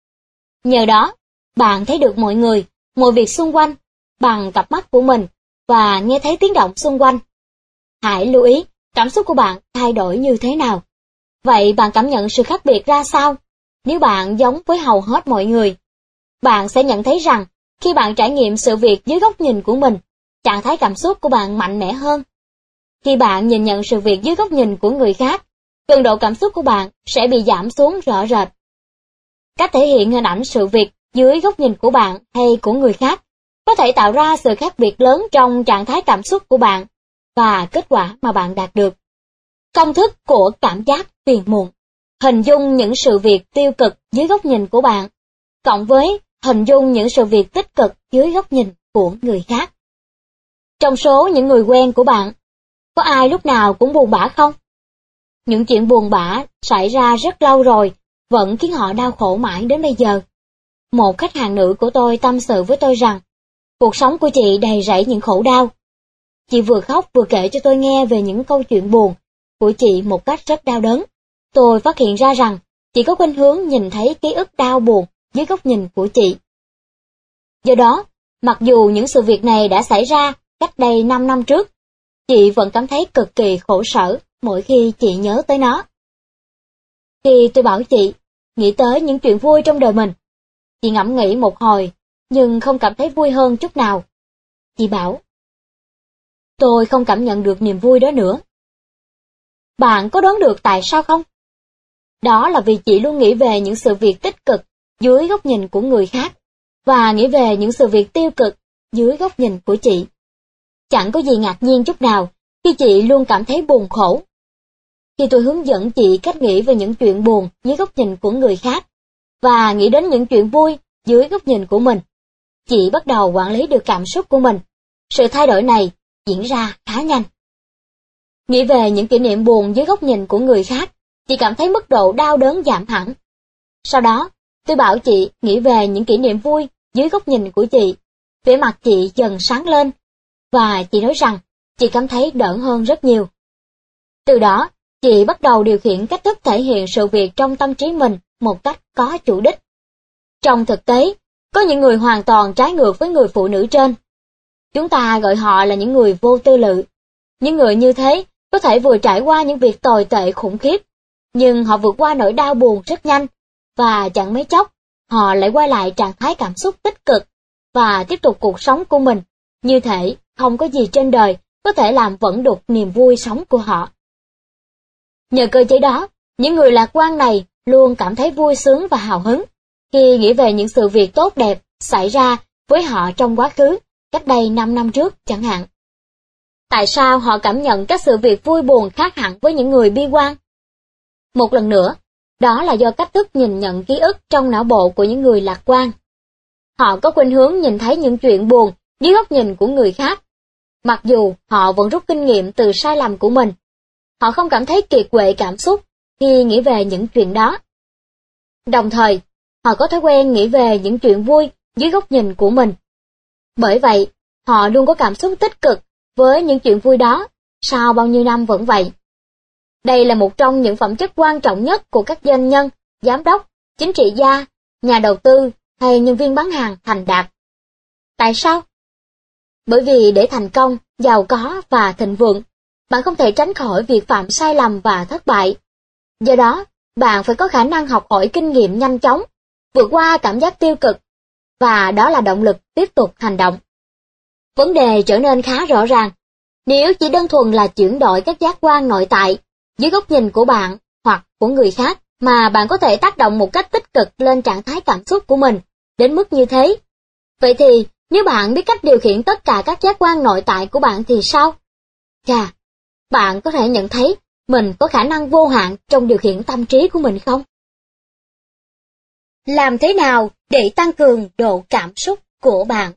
Nhờ đó, bạn thấy được mọi người, mọi việc xung quanh bằng cặp mắt của mình và nghe thấy tiếng động xung quanh. Hãy lưu ý cảm xúc của bạn thay đổi như thế nào. Vậy bạn cảm nhận sự khác biệt ra sao? Nếu bạn giống với hầu hết mọi người, bạn sẽ nhận thấy rằng khi bạn trải nghiệm sự việc dưới góc nhìn của mình, trạng thái cảm xúc của bạn mạnh mẽ hơn. Khi bạn nhìn nhận sự việc dưới góc nhìn của người khác, cường độ cảm xúc của bạn sẽ bị giảm xuống rõ rệt. Cách thể hiện hình ảnh sự việc dưới góc nhìn của bạn hay của người khác có thể tạo ra sự khác biệt lớn trong trạng thái cảm xúc của bạn và kết quả mà bạn đạt được. Công thức của cảm giác phiền muộn. Hình dung những sự việc tiêu cực dưới góc nhìn của bạn, cộng với hình dung những sự việc tích cực dưới góc nhìn của người khác. Trong số những người quen của bạn, có ai lúc nào cũng buồn bã không? Những chuyện buồn bã xảy ra rất lâu rồi, vẫn khiến họ đau khổ mãi đến bây giờ. Một khách hàng nữ của tôi tâm sự với tôi rằng, cuộc sống của chị đầy rẫy những khổ đau. Chị vừa khóc vừa kể cho tôi nghe về những câu chuyện buồn của chị một cách rất đau đớn. Tôi phát hiện ra rằng chị có khuynh hướng nhìn thấy ký ức đau buồn dưới góc nhìn của chị. Do đó, mặc dù những sự việc này đã xảy ra cách đây 5 năm trước, chị vẫn cảm thấy cực kỳ khổ sở mỗi khi chị nhớ tới nó. Khi tôi bảo chị nghĩ tới những chuyện vui trong đời mình, chị ngẫm nghĩ một hồi nhưng không cảm thấy vui hơn chút nào. Chị bảo, tôi không cảm nhận được niềm vui đó nữa. Bạn có đoán được tại sao không? Đó là vì chị luôn nghĩ về những sự việc tích cực dưới góc nhìn của người khác và nghĩ về những sự việc tiêu cực dưới góc nhìn của chị. Chẳng có gì ngạc nhiên chút nào khi chị luôn cảm thấy buồn khổ. Khi tôi hướng dẫn chị cách nghĩ về những chuyện buồn dưới góc nhìn của người khác và nghĩ đến những chuyện vui dưới góc nhìn của mình, chị bắt đầu quản lý được cảm xúc của mình. Sự thay đổi này diễn ra khá nhanh. Nghĩ về những kỷ niệm buồn dưới góc nhìn của người khác, chị cảm thấy mức độ đau đớn giảm hẳn. Sau đó, tôi bảo chị nghĩ về những kỷ niệm vui dưới góc nhìn của chị. Vẻ mặt chị dần sáng lên, và chị nói rằng chị cảm thấy đỡ hơn rất nhiều. Từ đó, chị bắt đầu điều khiển cách thức thể hiện sự việc trong tâm trí mình một cách có chủ đích. Trong thực tế, có những người hoàn toàn trái ngược với người phụ nữ trên. Chúng ta gọi họ là những người vô tư lự. Những người như thế có thể vừa trải qua những việc tồi tệ khủng khiếp, nhưng họ vượt qua nỗi đau buồn rất nhanh, và chẳng mấy chốc, họ lại quay lại trạng thái cảm xúc tích cực, và tiếp tục cuộc sống của mình, như thể không có gì trên đời có thể làm vẫn đục niềm vui sống của họ. Nhờ cơ chế đó, những người lạc quan này luôn cảm thấy vui sướng và hào hứng khi nghĩ về những sự việc tốt đẹp xảy ra với họ trong quá khứ, cách đây 5 năm trước chẳng hạn. Tại sao họ cảm nhận các sự việc vui buồn khác hẳn với những người bi quan? Một lần nữa, đó là do cách thức nhìn nhận ký ức trong não bộ của những người lạc quan. Họ có khuynh hướng nhìn thấy những chuyện buồn dưới góc nhìn của người khác, mặc dù họ vẫn rút kinh nghiệm từ sai lầm của mình. Họ không cảm thấy kiệt quệ cảm xúc khi nghĩ về những chuyện đó. Đồng thời, họ có thói quen nghĩ về những chuyện vui dưới góc nhìn của mình. Bởi vậy, họ luôn có cảm xúc tích cực với những chuyện vui đó, sau bao nhiêu năm vẫn vậy. Đây là một trong những phẩm chất quan trọng nhất của các doanh nhân, giám đốc, chính trị gia, nhà đầu tư hay nhân viên bán hàng thành đạt. Tại sao? Bởi vì để thành công, giàu có và thịnh vượng, bạn không thể tránh khỏi việc phạm sai lầm và thất bại. Do đó, bạn phải có khả năng học hỏi kinh nghiệm nhanh chóng, vượt qua cảm giác tiêu cực, và đó là động lực tiếp tục hành động. Vấn đề trở nên khá rõ ràng. Nếu chỉ đơn thuần là chuyển đổi các giác quan nội tại dưới góc nhìn của bạn hoặc của người khác mà bạn có thể tác động một cách tích cực lên trạng thái cảm xúc của mình đến mức như thế, vậy thì nếu bạn biết cách điều khiển tất cả các giác quan nội tại của bạn thì sao? Chà, bạn có thể nhận thấy mình có khả năng vô hạn trong điều khiển tâm trí của mình không? Làm thế nào để tăng cường độ cảm xúc của bạn?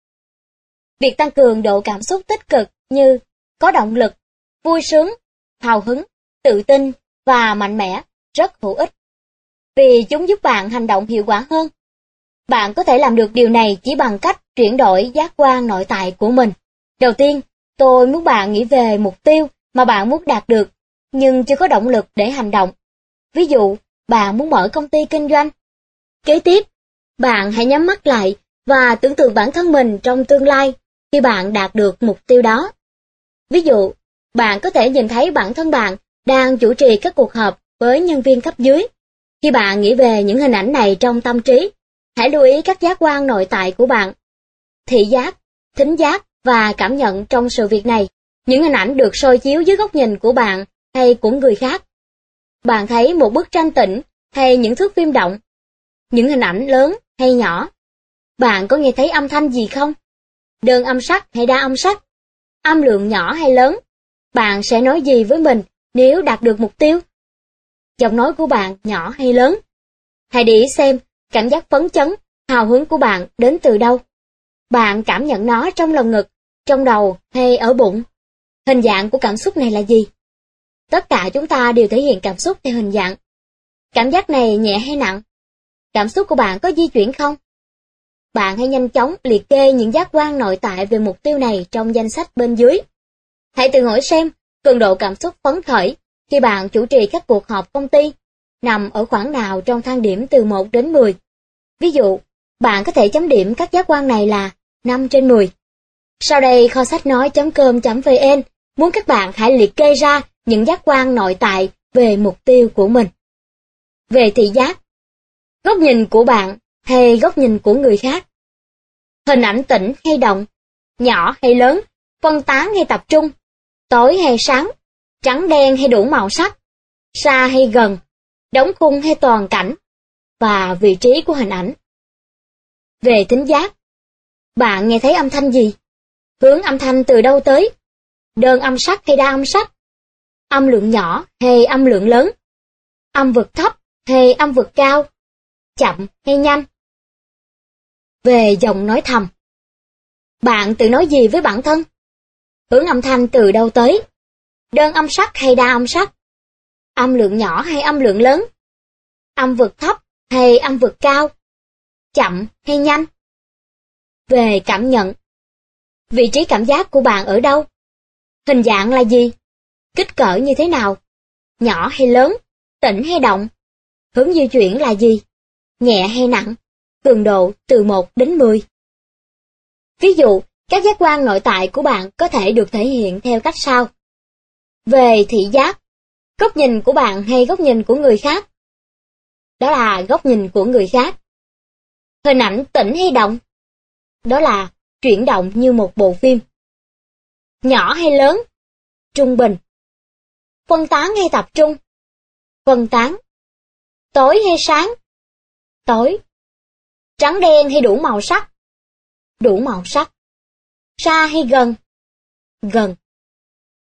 Việc tăng cường độ cảm xúc tích cực như có động lực, vui sướng, hào hứng, tự tin và mạnh mẽ rất hữu ích, vì chúng giúp bạn hành động hiệu quả hơn. Bạn có thể làm được điều này chỉ bằng cách chuyển đổi giác quan nội tại của mình. Đầu tiên, tôi muốn bạn nghĩ về mục tiêu mà bạn muốn đạt được, nhưng chưa có động lực để hành động. Ví dụ, bạn muốn mở công ty kinh doanh. Kế tiếp, bạn hãy nhắm mắt lại và tưởng tượng bản thân mình trong tương lai khi bạn đạt được mục tiêu đó. Ví dụ, bạn có thể nhìn thấy bản thân bạn đang chủ trì các cuộc họp với nhân viên cấp dưới. Khi bạn nghĩ về những hình ảnh này trong tâm trí, hãy lưu ý các giác quan nội tại của bạn. Thị giác, thính giác và cảm nhận trong sự việc này. Những hình ảnh được soi chiếu dưới góc nhìn của bạn hay của người khác. Bạn thấy một bức tranh tĩnh hay những thước phim động? Những hình ảnh lớn hay nhỏ? Bạn có nghe thấy âm thanh gì không? Đơn âm sắc hay đa âm sắc? Âm lượng nhỏ hay lớn? Bạn sẽ nói gì với mình nếu đạt được mục tiêu? Giọng nói của bạn nhỏ hay lớn? Hãy để ý xem cảm giác phấn chấn, hào hứng của bạn đến từ đâu. Bạn cảm nhận nó trong lồng ngực, trong đầu hay ở bụng? Hình dạng của cảm xúc này là gì? Tất cả chúng ta đều thể hiện cảm xúc theo hình dạng. Cảm giác này nhẹ hay nặng? Cảm xúc của bạn có di chuyển không? Bạn hãy nhanh chóng liệt kê những giác quan nội tại về mục tiêu này trong danh sách bên dưới. Hãy tự hỏi xem cường độ cảm xúc phấn khởi khi bạn chủ trì các cuộc họp công ty nằm ở khoảng nào trong thang điểm từ 1 đến 10. Ví dụ, bạn có thể chấm điểm các giác quan này là 5 trên 10. Sau đây kho sách nói.com.vn muốn các bạn hãy liệt kê ra những giác quan nội tại về mục tiêu của mình. Về thị giác, góc nhìn của bạn hay góc nhìn của người khác? Hình ảnh tĩnh hay động? Nhỏ hay lớn? Phân tán hay tập trung? Tối hay sáng? Trắng đen hay đủ màu sắc? Xa hay gần? Đóng khung hay toàn cảnh? Và vị trí của hình ảnh. Về thính giác, bạn nghe thấy âm thanh gì? Hướng âm thanh từ đâu tới? Đơn âm sắc hay đa âm sắc? Âm lượng nhỏ hay âm lượng lớn? Âm vực thấp hay âm vực cao? Chậm hay nhanh? Về giọng nói thầm, bạn tự nói gì với bản thân? Hướng âm thanh từ đâu tới? Đơn âm sắc hay đa âm sắc? Âm lượng nhỏ hay âm lượng lớn? Âm vực thấp hay âm vực cao? Chậm hay nhanh? Về cảm nhận, vị trí cảm giác của bạn ở đâu? Hình dạng là gì? Kích cỡ như thế nào? Nhỏ hay lớn? Tĩnh hay động? Hướng di chuyển là gì? Nhẹ hay nặng? Cường độ từ 1 đến 10. Ví dụ, các giác quan nội tại của bạn có thể được thể hiện theo cách sau. Về thị giác, góc nhìn của bạn hay góc nhìn của người khác? Đó là góc nhìn của người khác. Hình ảnh tĩnh hay động? Đó là chuyển động như một bộ phim. Nhỏ hay lớn? Trung bình. Phân tán hay tập trung? Phân tán. Tối hay sáng? Tối. Trắng đen hay đủ màu sắc? Đủ màu sắc. Xa hay gần? Gần.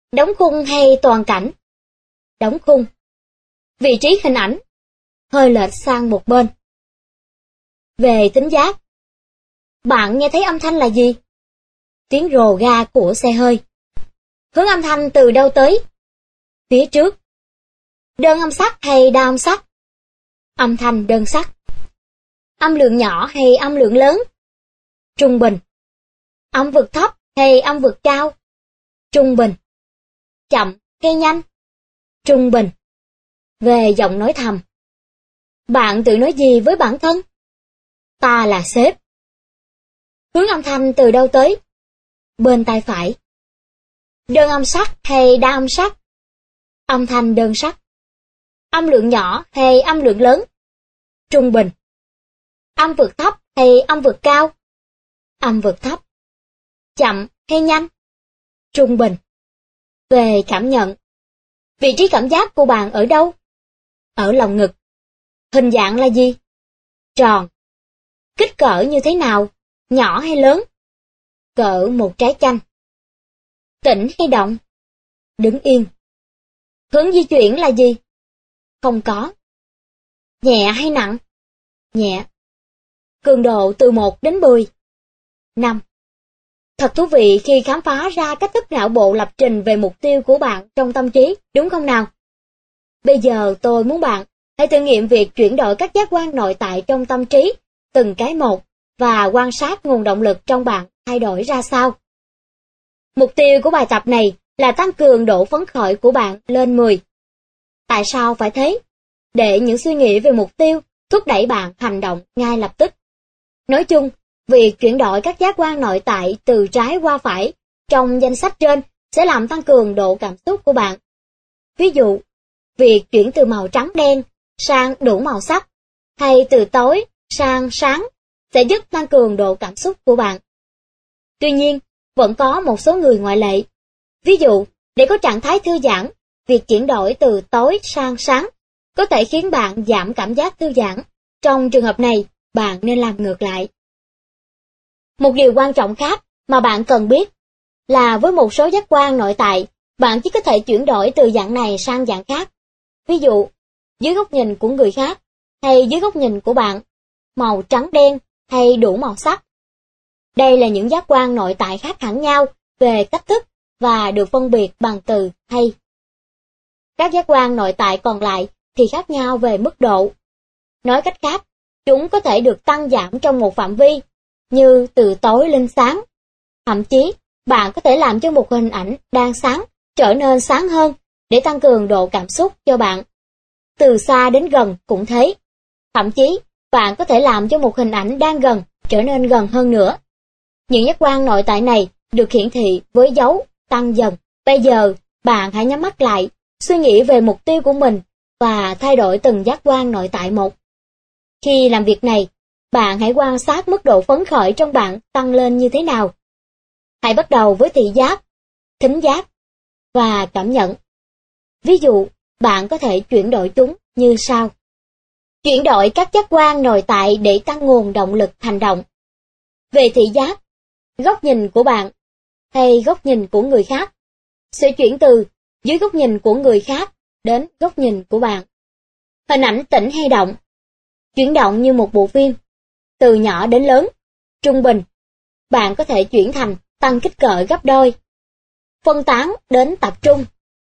Đóng khung hay toàn cảnh? Đóng khung. Vị trí hình ảnh hơi lệch sang một bên. Về tính giác, bạn nghe thấy âm thanh là gì? Tiếng rồ ga của xe hơi. Hướng âm thanh từ đâu tới? Phía trước. Đơn âm sắc hay đa âm sắc? Âm thanh đơn sắc. Âm lượng nhỏ hay âm lượng lớn? Trung bình. Âm vực thấp hay âm vực cao? Trung bình. Chậm hay nhanh? Trung bình. Về giọng nói thầm, bạn tự nói gì với bản thân? Ta là sếp. Hướng âm thanh từ đâu tới? Bên tai phải. Đơn âm sắc hay đa âm sắc? Âm thanh đơn sắc. Âm lượng nhỏ hay âm lượng lớn? Trung bình. Âm vực thấp hay âm vực cao? Âm vực thấp. Chậm hay nhanh? Trung bình. Về cảm nhận, vị trí cảm giác của bạn ở đâu? Ở lòng ngực. Hình dạng là gì? Tròn. Kích cỡ như thế nào? Nhỏ hay lớn? Cỡ một trái chanh. Tĩnh hay động? Đứng yên. Hướng di chuyển là gì? Không có. Nhẹ hay nặng? Nhẹ. Cường độ từ 1 đến 10. 5. Thật thú vị khi khám phá ra cách thức não bộ lập trình về mục tiêu của bạn trong tâm trí, đúng không nào? Bây giờ tôi muốn bạn hãy thử nghiệm việc chuyển đổi các giác quan nội tại trong tâm trí, từng cái một, và quan sát nguồn động lực trong bạn thay đổi ra sao. Mục tiêu của bài tập này là tăng cường độ phấn khởi của bạn lên 10. Tại sao phải thế? Để những suy nghĩ về mục tiêu thúc đẩy bạn hành động ngay lập tức. Nói chung, việc chuyển đổi các giác quan nội tại từ trái qua phải trong danh sách trên sẽ làm tăng cường độ cảm xúc của bạn. Ví dụ, việc chuyển từ màu trắng đen sang đủ màu sắc, hay từ tối sang sáng sẽ giúp tăng cường độ cảm xúc của bạn. Tuy nhiên, vẫn có một số người ngoại lệ. Ví dụ, để có trạng thái thư giãn, việc chuyển đổi từ tối sang sáng có thể khiến bạn giảm cảm giác thư giãn. Trong trường hợp này, bạn nên làm ngược lại. Một điều quan trọng khác mà bạn cần biết là với một số giác quan nội tại, bạn chỉ có thể chuyển đổi từ dạng này sang dạng khác. Ví dụ, dưới góc nhìn của người khác, hay dưới góc nhìn của bạn, màu trắng đen hay đủ màu sắc. Đây là những giác quan nội tại khác hẳn nhau về cách thức và được phân biệt bằng từ hay. Các giác quan nội tại còn lại thì khác nhau về mức độ. Nói cách khác, chúng có thể được tăng giảm trong một phạm vi, như từ tối lên sáng. Thậm chí, bạn có thể làm cho một hình ảnh đang sáng trở nên sáng hơn để tăng cường độ cảm xúc cho bạn. Từ xa đến gần cũng thế. Thậm chí, bạn có thể làm cho một hình ảnh đang gần trở nên gần hơn nữa. Những giác quan nội tại này được hiển thị với dấu tăng dần. Bây giờ, bạn hãy nhắm mắt lại, suy nghĩ về mục tiêu của mình và thay đổi từng giác quan nội tại một. Khi làm việc này, bạn hãy quan sát mức độ phấn khởi trong bạn tăng lên như thế nào. Hãy bắt đầu với thị giác, thính giác và cảm nhận. Ví dụ, bạn có thể chuyển đổi chúng như sau. Chuyển đổi các giác quan nội tại để tăng nguồn động lực hành động. Về thị giác, góc nhìn của bạn hay góc nhìn của người khác sẽ chuyển từ dưới góc nhìn của người khác đến góc nhìn của bạn. Hình ảnh tĩnh hay động, chuyển động như một bộ phim, từ nhỏ đến lớn, trung bình. Bạn có thể chuyển thành tăng kích cỡ gấp đôi. Phân tán đến tập trung.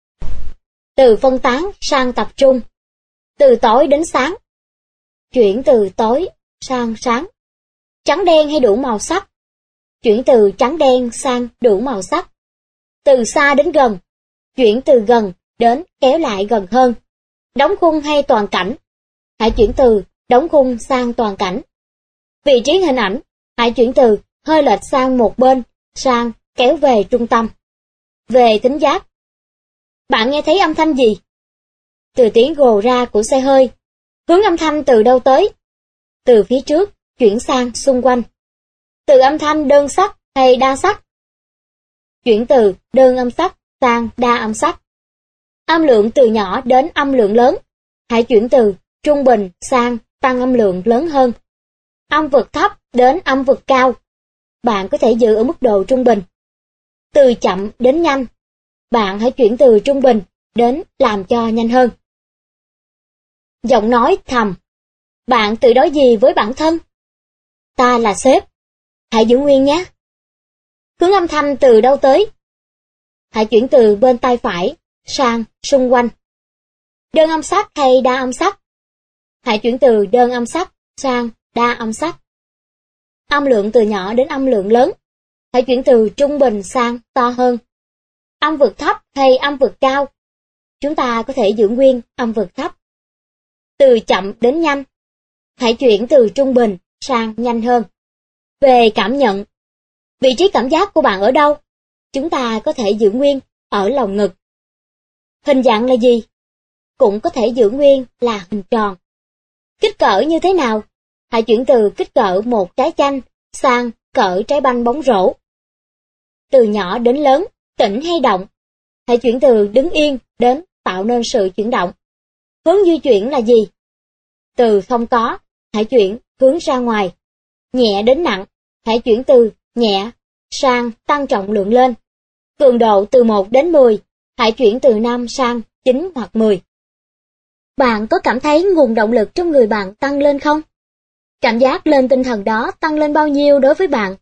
Từ phân tán sang tập trung. Từ tối đến sáng. Chuyển từ tối sang sáng. Trắng đen hay đủ màu sắc. Chuyển từ trắng đen sang đủ màu sắc. Từ xa đến gần. Chuyển từ gần đến kéo lại gần hơn. Đóng khung hay toàn cảnh. Hãy chuyển từ đóng khung sang toàn cảnh. Vị trí hình ảnh, hãy chuyển từ hơi lệch sang một bên sang kéo về trung tâm. Về thính giác, bạn nghe thấy âm thanh gì? Từ tiếng gồ ra của xe hơi. Hướng âm thanh từ đâu tới? Từ phía trước, chuyển sang xung quanh. Từ âm thanh đơn sắc hay đa sắc? Chuyển từ đơn âm sắc sang đa âm sắc. Âm lượng từ nhỏ đến âm lượng lớn. Hãy chuyển từ trung bình sang tăng âm lượng lớn hơn. Âm vực thấp đến âm vực cao. Bạn có thể giữ ở mức độ trung bình. Từ chậm đến nhanh. bạn hãy chuyển từ trung bình đến làm cho nhanh hơn. Giọng nói thầm. Bạn tự nói gì với bản thân? Ta là sếp. Hãy giữ nguyên nhé. Hướng âm thanh từ đâu tới? Hãy chuyển từ bên tay phải sang xung quanh. Đơn âm sắc hay đa âm sắc? Hãy chuyển từ đơn âm sắc sang đa âm sắc. Âm lượng từ nhỏ đến âm lượng lớn. Hãy chuyển từ trung bình sang to hơn. Âm vực thấp hay âm vực cao? Chúng ta có thể giữ nguyên âm vực thấp. Từ chậm đến nhanh. Hãy chuyển từ trung bình sang nhanh hơn. Về cảm nhận. Vị trí cảm giác của bạn ở đâu? Chúng ta có thể giữ nguyên ở lồng ngực. Hình dạng là gì? Cũng có thể giữ nguyên là hình tròn. Kích cỡ như thế nào? Hãy chuyển từ kích cỡ một trái chanh sang cỡ trái banh bóng rổ. Từ nhỏ đến lớn, tĩnh hay động? Hãy chuyển từ đứng yên đến tạo nên sự chuyển động. Hướng di chuyển là gì? Từ không có, hãy chuyển hướng ra ngoài. Nhẹ đến nặng, hãy chuyển từ nhẹ sang tăng trọng lượng lên. Cường độ từ 1 đến 10, hãy chuyển từ 5 sang 9 hoặc 10. Bạn có cảm thấy nguồn động lực trong người bạn tăng lên không? Cảm giác lên tinh thần đó tăng lên bao nhiêu đối với bạn?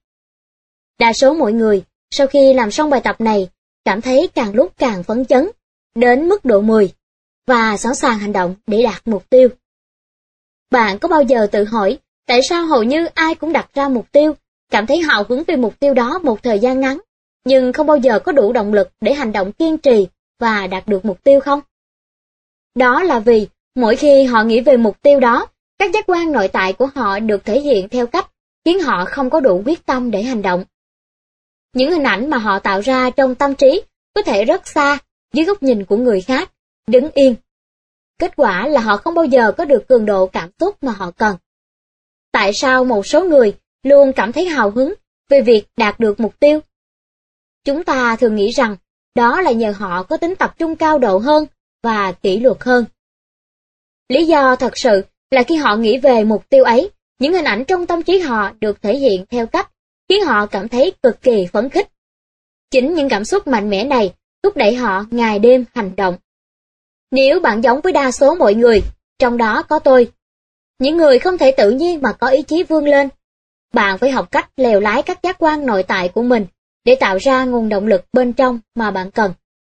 Đa số mọi người, sau khi làm xong bài tập này, cảm thấy càng lúc càng phấn chấn, đến mức độ 10, và sẵn sàng hành động để đạt mục tiêu. Bạn có bao giờ tự hỏi, tại sao hầu như ai cũng đặt ra mục tiêu, cảm thấy hào hứng về mục tiêu đó một thời gian ngắn, nhưng không bao giờ có đủ động lực để hành động kiên trì và đạt được mục tiêu không? Đó là vì, mỗi khi họ nghĩ về mục tiêu đó, các giác quan nội tại của họ được thể hiện theo cách khiến họ không có đủ quyết tâm để hành động. Những hình ảnh mà họ tạo ra trong tâm trí có thể rất xa, dưới góc nhìn của người khác, đứng yên. Kết quả là họ không bao giờ có được cường độ cảm xúc mà họ cần. Tại sao một số người luôn cảm thấy hào hứng về việc đạt được mục tiêu? Chúng ta thường nghĩ rằng đó là nhờ họ có tính tập trung cao độ hơn và kỷ luật hơn. Lý do thật sự là khi họ nghĩ về mục tiêu ấy, những hình ảnh trong tâm trí họ được thể hiện theo cách khiến họ cảm thấy cực kỳ phấn khích. Chính những cảm xúc mạnh mẽ này thúc đẩy họ ngày đêm hành động. Nếu bạn giống với đa số mọi người, trong đó có tôi, những người không thể tự nhiên mà có ý chí vươn lên, bạn phải học cách lèo lái các giác quan nội tại của mình để tạo ra nguồn động lực bên trong mà bạn cần.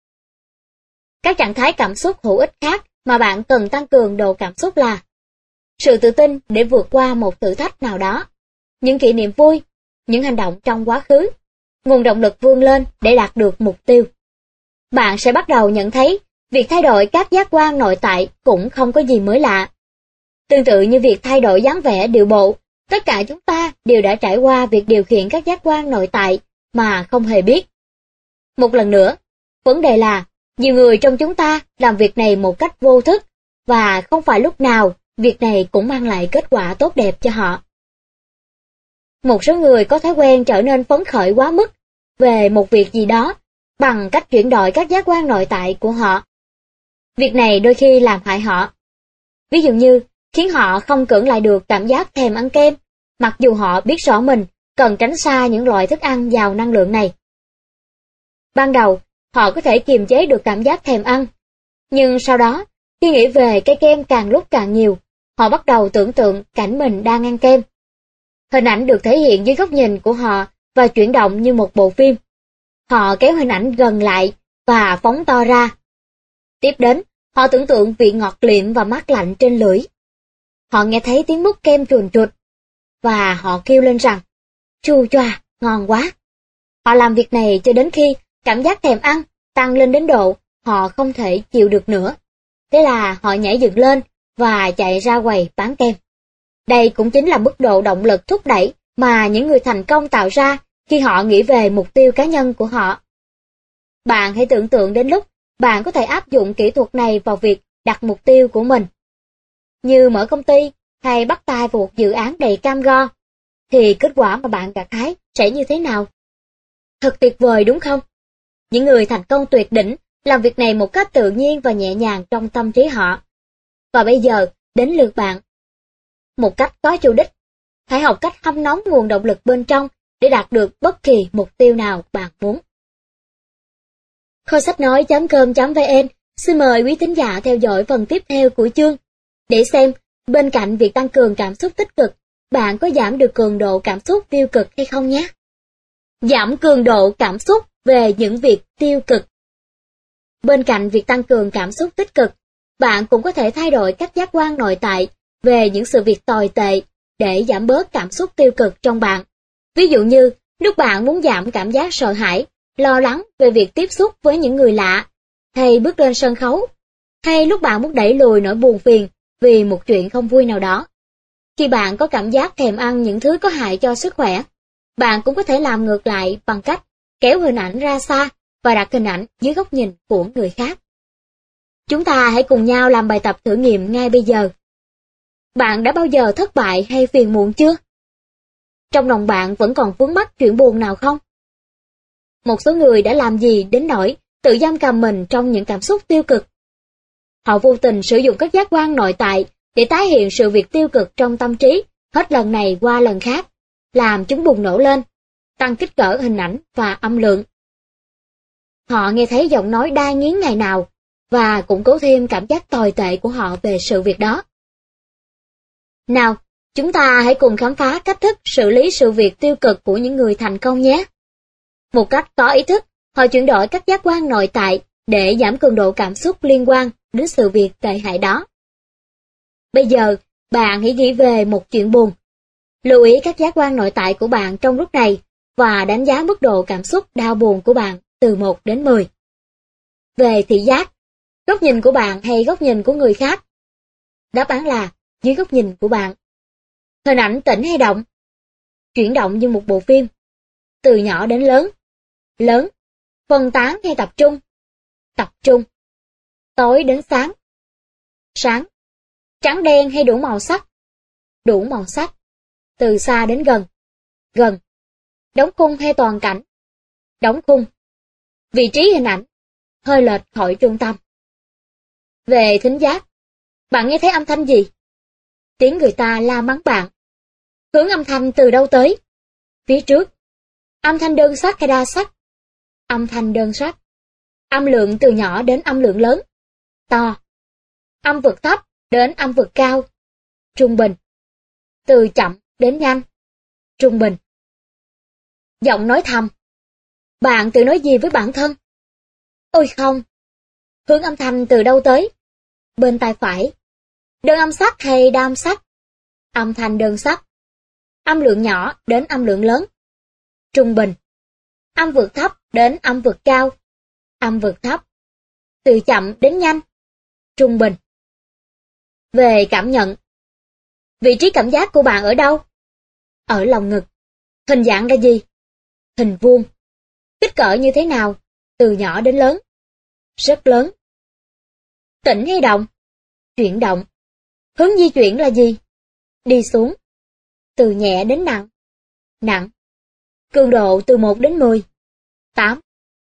Các trạng thái cảm xúc hữu ích khác mà bạn cần tăng cường độ cảm xúc là sự tự tin để vượt qua một thử thách nào đó, những kỷ niệm vui, những hành động trong quá khứ, nguồn động lực vươn lên để đạt được mục tiêu. Bạn sẽ bắt đầu nhận thấy việc thay đổi các giác quan nội tại cũng không có gì mới lạ. Tương tự như việc thay đổi dáng vẻ điệu bộ, tất cả chúng ta đều đã trải qua việc điều khiển các giác quan nội tại mà không hề biết. Một lần nữa, vấn đề là nhiều người trong chúng ta làm việc này một cách vô thức và không phải lúc nào việc này cũng mang lại kết quả tốt đẹp cho họ. Một số người có thói quen trở nên phấn khởi quá mức về một việc gì đó bằng cách chuyển đổi các giác quan nội tại của họ. Việc này đôi khi làm hại họ. Ví dụ như, khiến họ không cưỡng lại được cảm giác thèm ăn kem, mặc dù họ biết rõ mình cần tránh xa những loại thức ăn giàu năng lượng này. Ban đầu, họ có thể kiềm chế được cảm giác thèm ăn, nhưng sau đó, khi nghĩ về cây kem càng lúc càng nhiều, họ bắt đầu tưởng tượng cảnh mình đang ăn kem. Hình ảnh được thể hiện dưới góc nhìn của họ và chuyển động như một bộ phim. Họ kéo hình ảnh gần lại và phóng to ra. Tiếp đến, họ tưởng tượng vị ngọt liệm và mát lạnh trên lưỡi. Họ nghe thấy tiếng mút kem chuồn chuột, và họ kêu lên rằng, chua choa, ngon quá. Họ làm việc này cho đến khi cảm giác thèm ăn tăng lên đến độ họ không thể chịu được nữa. Thế là họ nhảy dựng lên và chạy ra quầy bán kem. Đây cũng chính là mức độ động lực thúc đẩy mà những người thành công tạo ra khi họ nghĩ về mục tiêu cá nhân của họ. Bạn hãy tưởng tượng đến lúc bạn có thể áp dụng kỹ thuật này vào việc đặt mục tiêu của mình. Như mở công ty hay bắt tay vào một dự án đầy cam go, thì kết quả mà bạn gặt hái sẽ như thế nào? Thật tuyệt vời đúng không? Những người thành công tuyệt đỉnh làm việc này một cách tự nhiên và nhẹ nhàng trong tâm trí họ. Và bây giờ, đến lượt bạn. Một cách có chủ đích, hãy học cách hâm nóng nguồn động lực bên trong để đạt được bất kỳ mục tiêu nào bạn muốn. Kho sách nói.com.vn xin mời quý thính giả theo dõi phần tiếp theo của chương để xem bên cạnh việc tăng cường cảm xúc tích cực, bạn có giảm được cường độ cảm xúc tiêu cực hay không nhé. Giảm cường độ cảm xúc về những việc tiêu cực. Bên cạnh việc tăng cường cảm xúc tích cực, bạn cũng có thể thay đổi cách giác quan nội tại về những sự việc tồi tệ để giảm bớt cảm xúc tiêu cực trong bạn. Ví dụ như, lúc bạn muốn giảm cảm giác sợ hãi, lo lắng về việc tiếp xúc với những người lạ, hay bước lên sân khấu, hay lúc bạn muốn đẩy lùi nỗi buồn phiền vì một chuyện không vui nào đó. Khi bạn có cảm giác thèm ăn những thứ có hại cho sức khỏe, bạn cũng có thể làm ngược lại bằng cách kéo hình ảnh ra xa và đặt hình ảnh dưới góc nhìn của người khác. Chúng ta hãy cùng nhau làm bài tập thử nghiệm ngay bây giờ. Bạn đã bao giờ thất bại hay phiền muộn chưa? Trong lòng bạn vẫn còn vướng mắc chuyện buồn nào không? Một số người đã làm gì đến nỗi tự giam cầm mình trong những cảm xúc tiêu cực? Họ vô tình sử dụng các giác quan nội tại để tái hiện sự việc tiêu cực trong tâm trí hết lần này qua lần khác, làm chúng bùng nổ lên, tăng kích cỡ hình ảnh và âm lượng. Họ nghe thấy giọng nói đai nghiến ngày nào và củng cố thêm cảm giác tồi tệ của họ về sự việc đó. Nào, chúng ta hãy cùng khám phá cách thức xử lý sự việc tiêu cực của những người thành công nhé. Một cách có ý thức, họ chuyển đổi các giác quan nội tại để giảm cường độ cảm xúc liên quan đến sự việc tệ hại đó. Bây giờ, bạn hãy nghĩ về một chuyện buồn. Lưu ý các giác quan nội tại của bạn trong lúc này và đánh giá mức độ cảm xúc đau buồn của bạn từ 1 đến 10. Về thị giác, góc nhìn của bạn hay góc nhìn của người khác? Đáp án là dưới góc nhìn của bạn. Hình ảnh tĩnh hay động? Chuyển động như một bộ phim. Từ nhỏ đến lớn. Lớn. Phân tán hay tập trung? Tập trung. Tối đến sáng. Sáng. Trắng đen hay đủ màu sắc? Đủ màu sắc. Từ xa đến gần. Gần. Đóng khung hay toàn cảnh? Đóng khung. Vị trí hình ảnh. Hơi lệch khỏi trung tâm. Về thính giác, bạn nghe thấy âm thanh gì? Tiếng người ta la mắng bạn. Hướng âm thanh từ đâu tới? Phía trước. Âm thanh đơn sắc hay đa sắc? Âm thanh đơn sắc. Âm lượng từ nhỏ đến âm lượng lớn. To. Âm vực thấp đến âm vực cao. Trung bình. Từ chậm đến nhanh. Trung bình. Giọng nói thầm. Bạn tự nói gì với bản thân? Ôi không. Hướng âm thanh từ đâu tới? Bên tai phải. Đơn âm sắc hay đa âm sắc? Âm thanh đơn sắc. Âm lượng nhỏ đến âm lượng lớn. Trung bình. Âm vực thấp đến âm vực cao. Âm vực thấp. Từ chậm đến nhanh. Trung bình. Về cảm nhận. Vị trí cảm giác của bạn ở đâu? Ở lòng ngực. Hình dạng là gì? Hình vuông. Kích cỡ như thế nào? Từ nhỏ đến lớn. Rất lớn. Tĩnh hay động? Chuyển động. Hướng di chuyển là gì? Đi xuống. Từ nhẹ đến nặng. Nặng. Cường độ từ 1 đến 10. 8.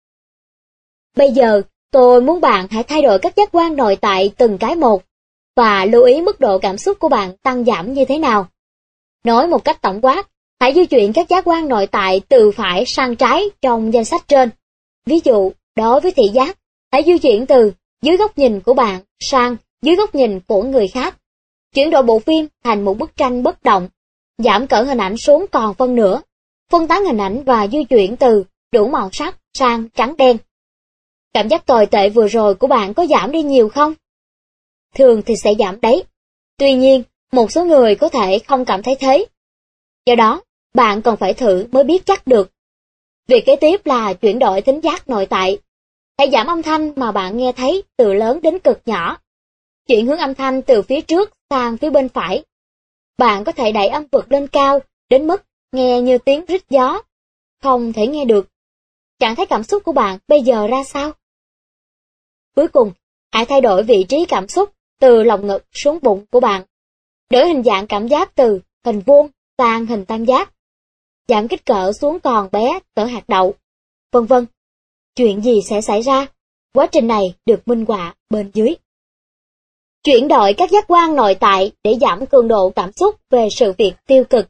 Bây giờ, tôi muốn bạn hãy thay đổi các giác quan nội tại từng cái một, và lưu ý mức độ cảm xúc của bạn tăng giảm như thế nào. Nói một cách tổng quát, hãy di chuyển các giác quan nội tại từ phải sang trái trong danh sách trên. Ví dụ, đối với thị giác, hãy di chuyển từ dưới góc nhìn của bạn sang dưới góc nhìn của người khác. Chuyển đổi bộ phim thành một bức tranh bất động, giảm cỡ hình ảnh xuống còn phân nửa, phân tán hình ảnh và di chuyển từ đủ màu sắc sang trắng đen. Cảm giác tồi tệ vừa rồi của bạn có giảm đi nhiều không? Thường thì sẽ giảm đấy. Tuy nhiên, một số người có thể không cảm thấy thế. Do đó, bạn cần phải thử mới biết chắc được. Việc kế tiếp là chuyển đổi thính giác nội tại. Hãy giảm âm thanh mà bạn nghe thấy từ lớn đến cực nhỏ. Chuyển hướng âm thanh từ phía trước sang phía bên phải. Bạn có thể đẩy âm vực lên cao đến mức nghe như tiếng rít gió. Không thể nghe được. Trạng thái cảm xúc của bạn bây giờ ra sao? Cuối cùng, hãy thay đổi vị trí cảm xúc từ lồng ngực xuống bụng của bạn. Đổi hình dạng cảm giác từ hình vuông sang hình tam giác. Giảm kích cỡ xuống còn bé cỡ hạt đậu, vân vân. Chuyện gì sẽ xảy ra? Quá trình này được minh họa bên dưới. Chuyển đổi các giác quan nội tại để giảm cường độ cảm xúc về sự việc tiêu cực.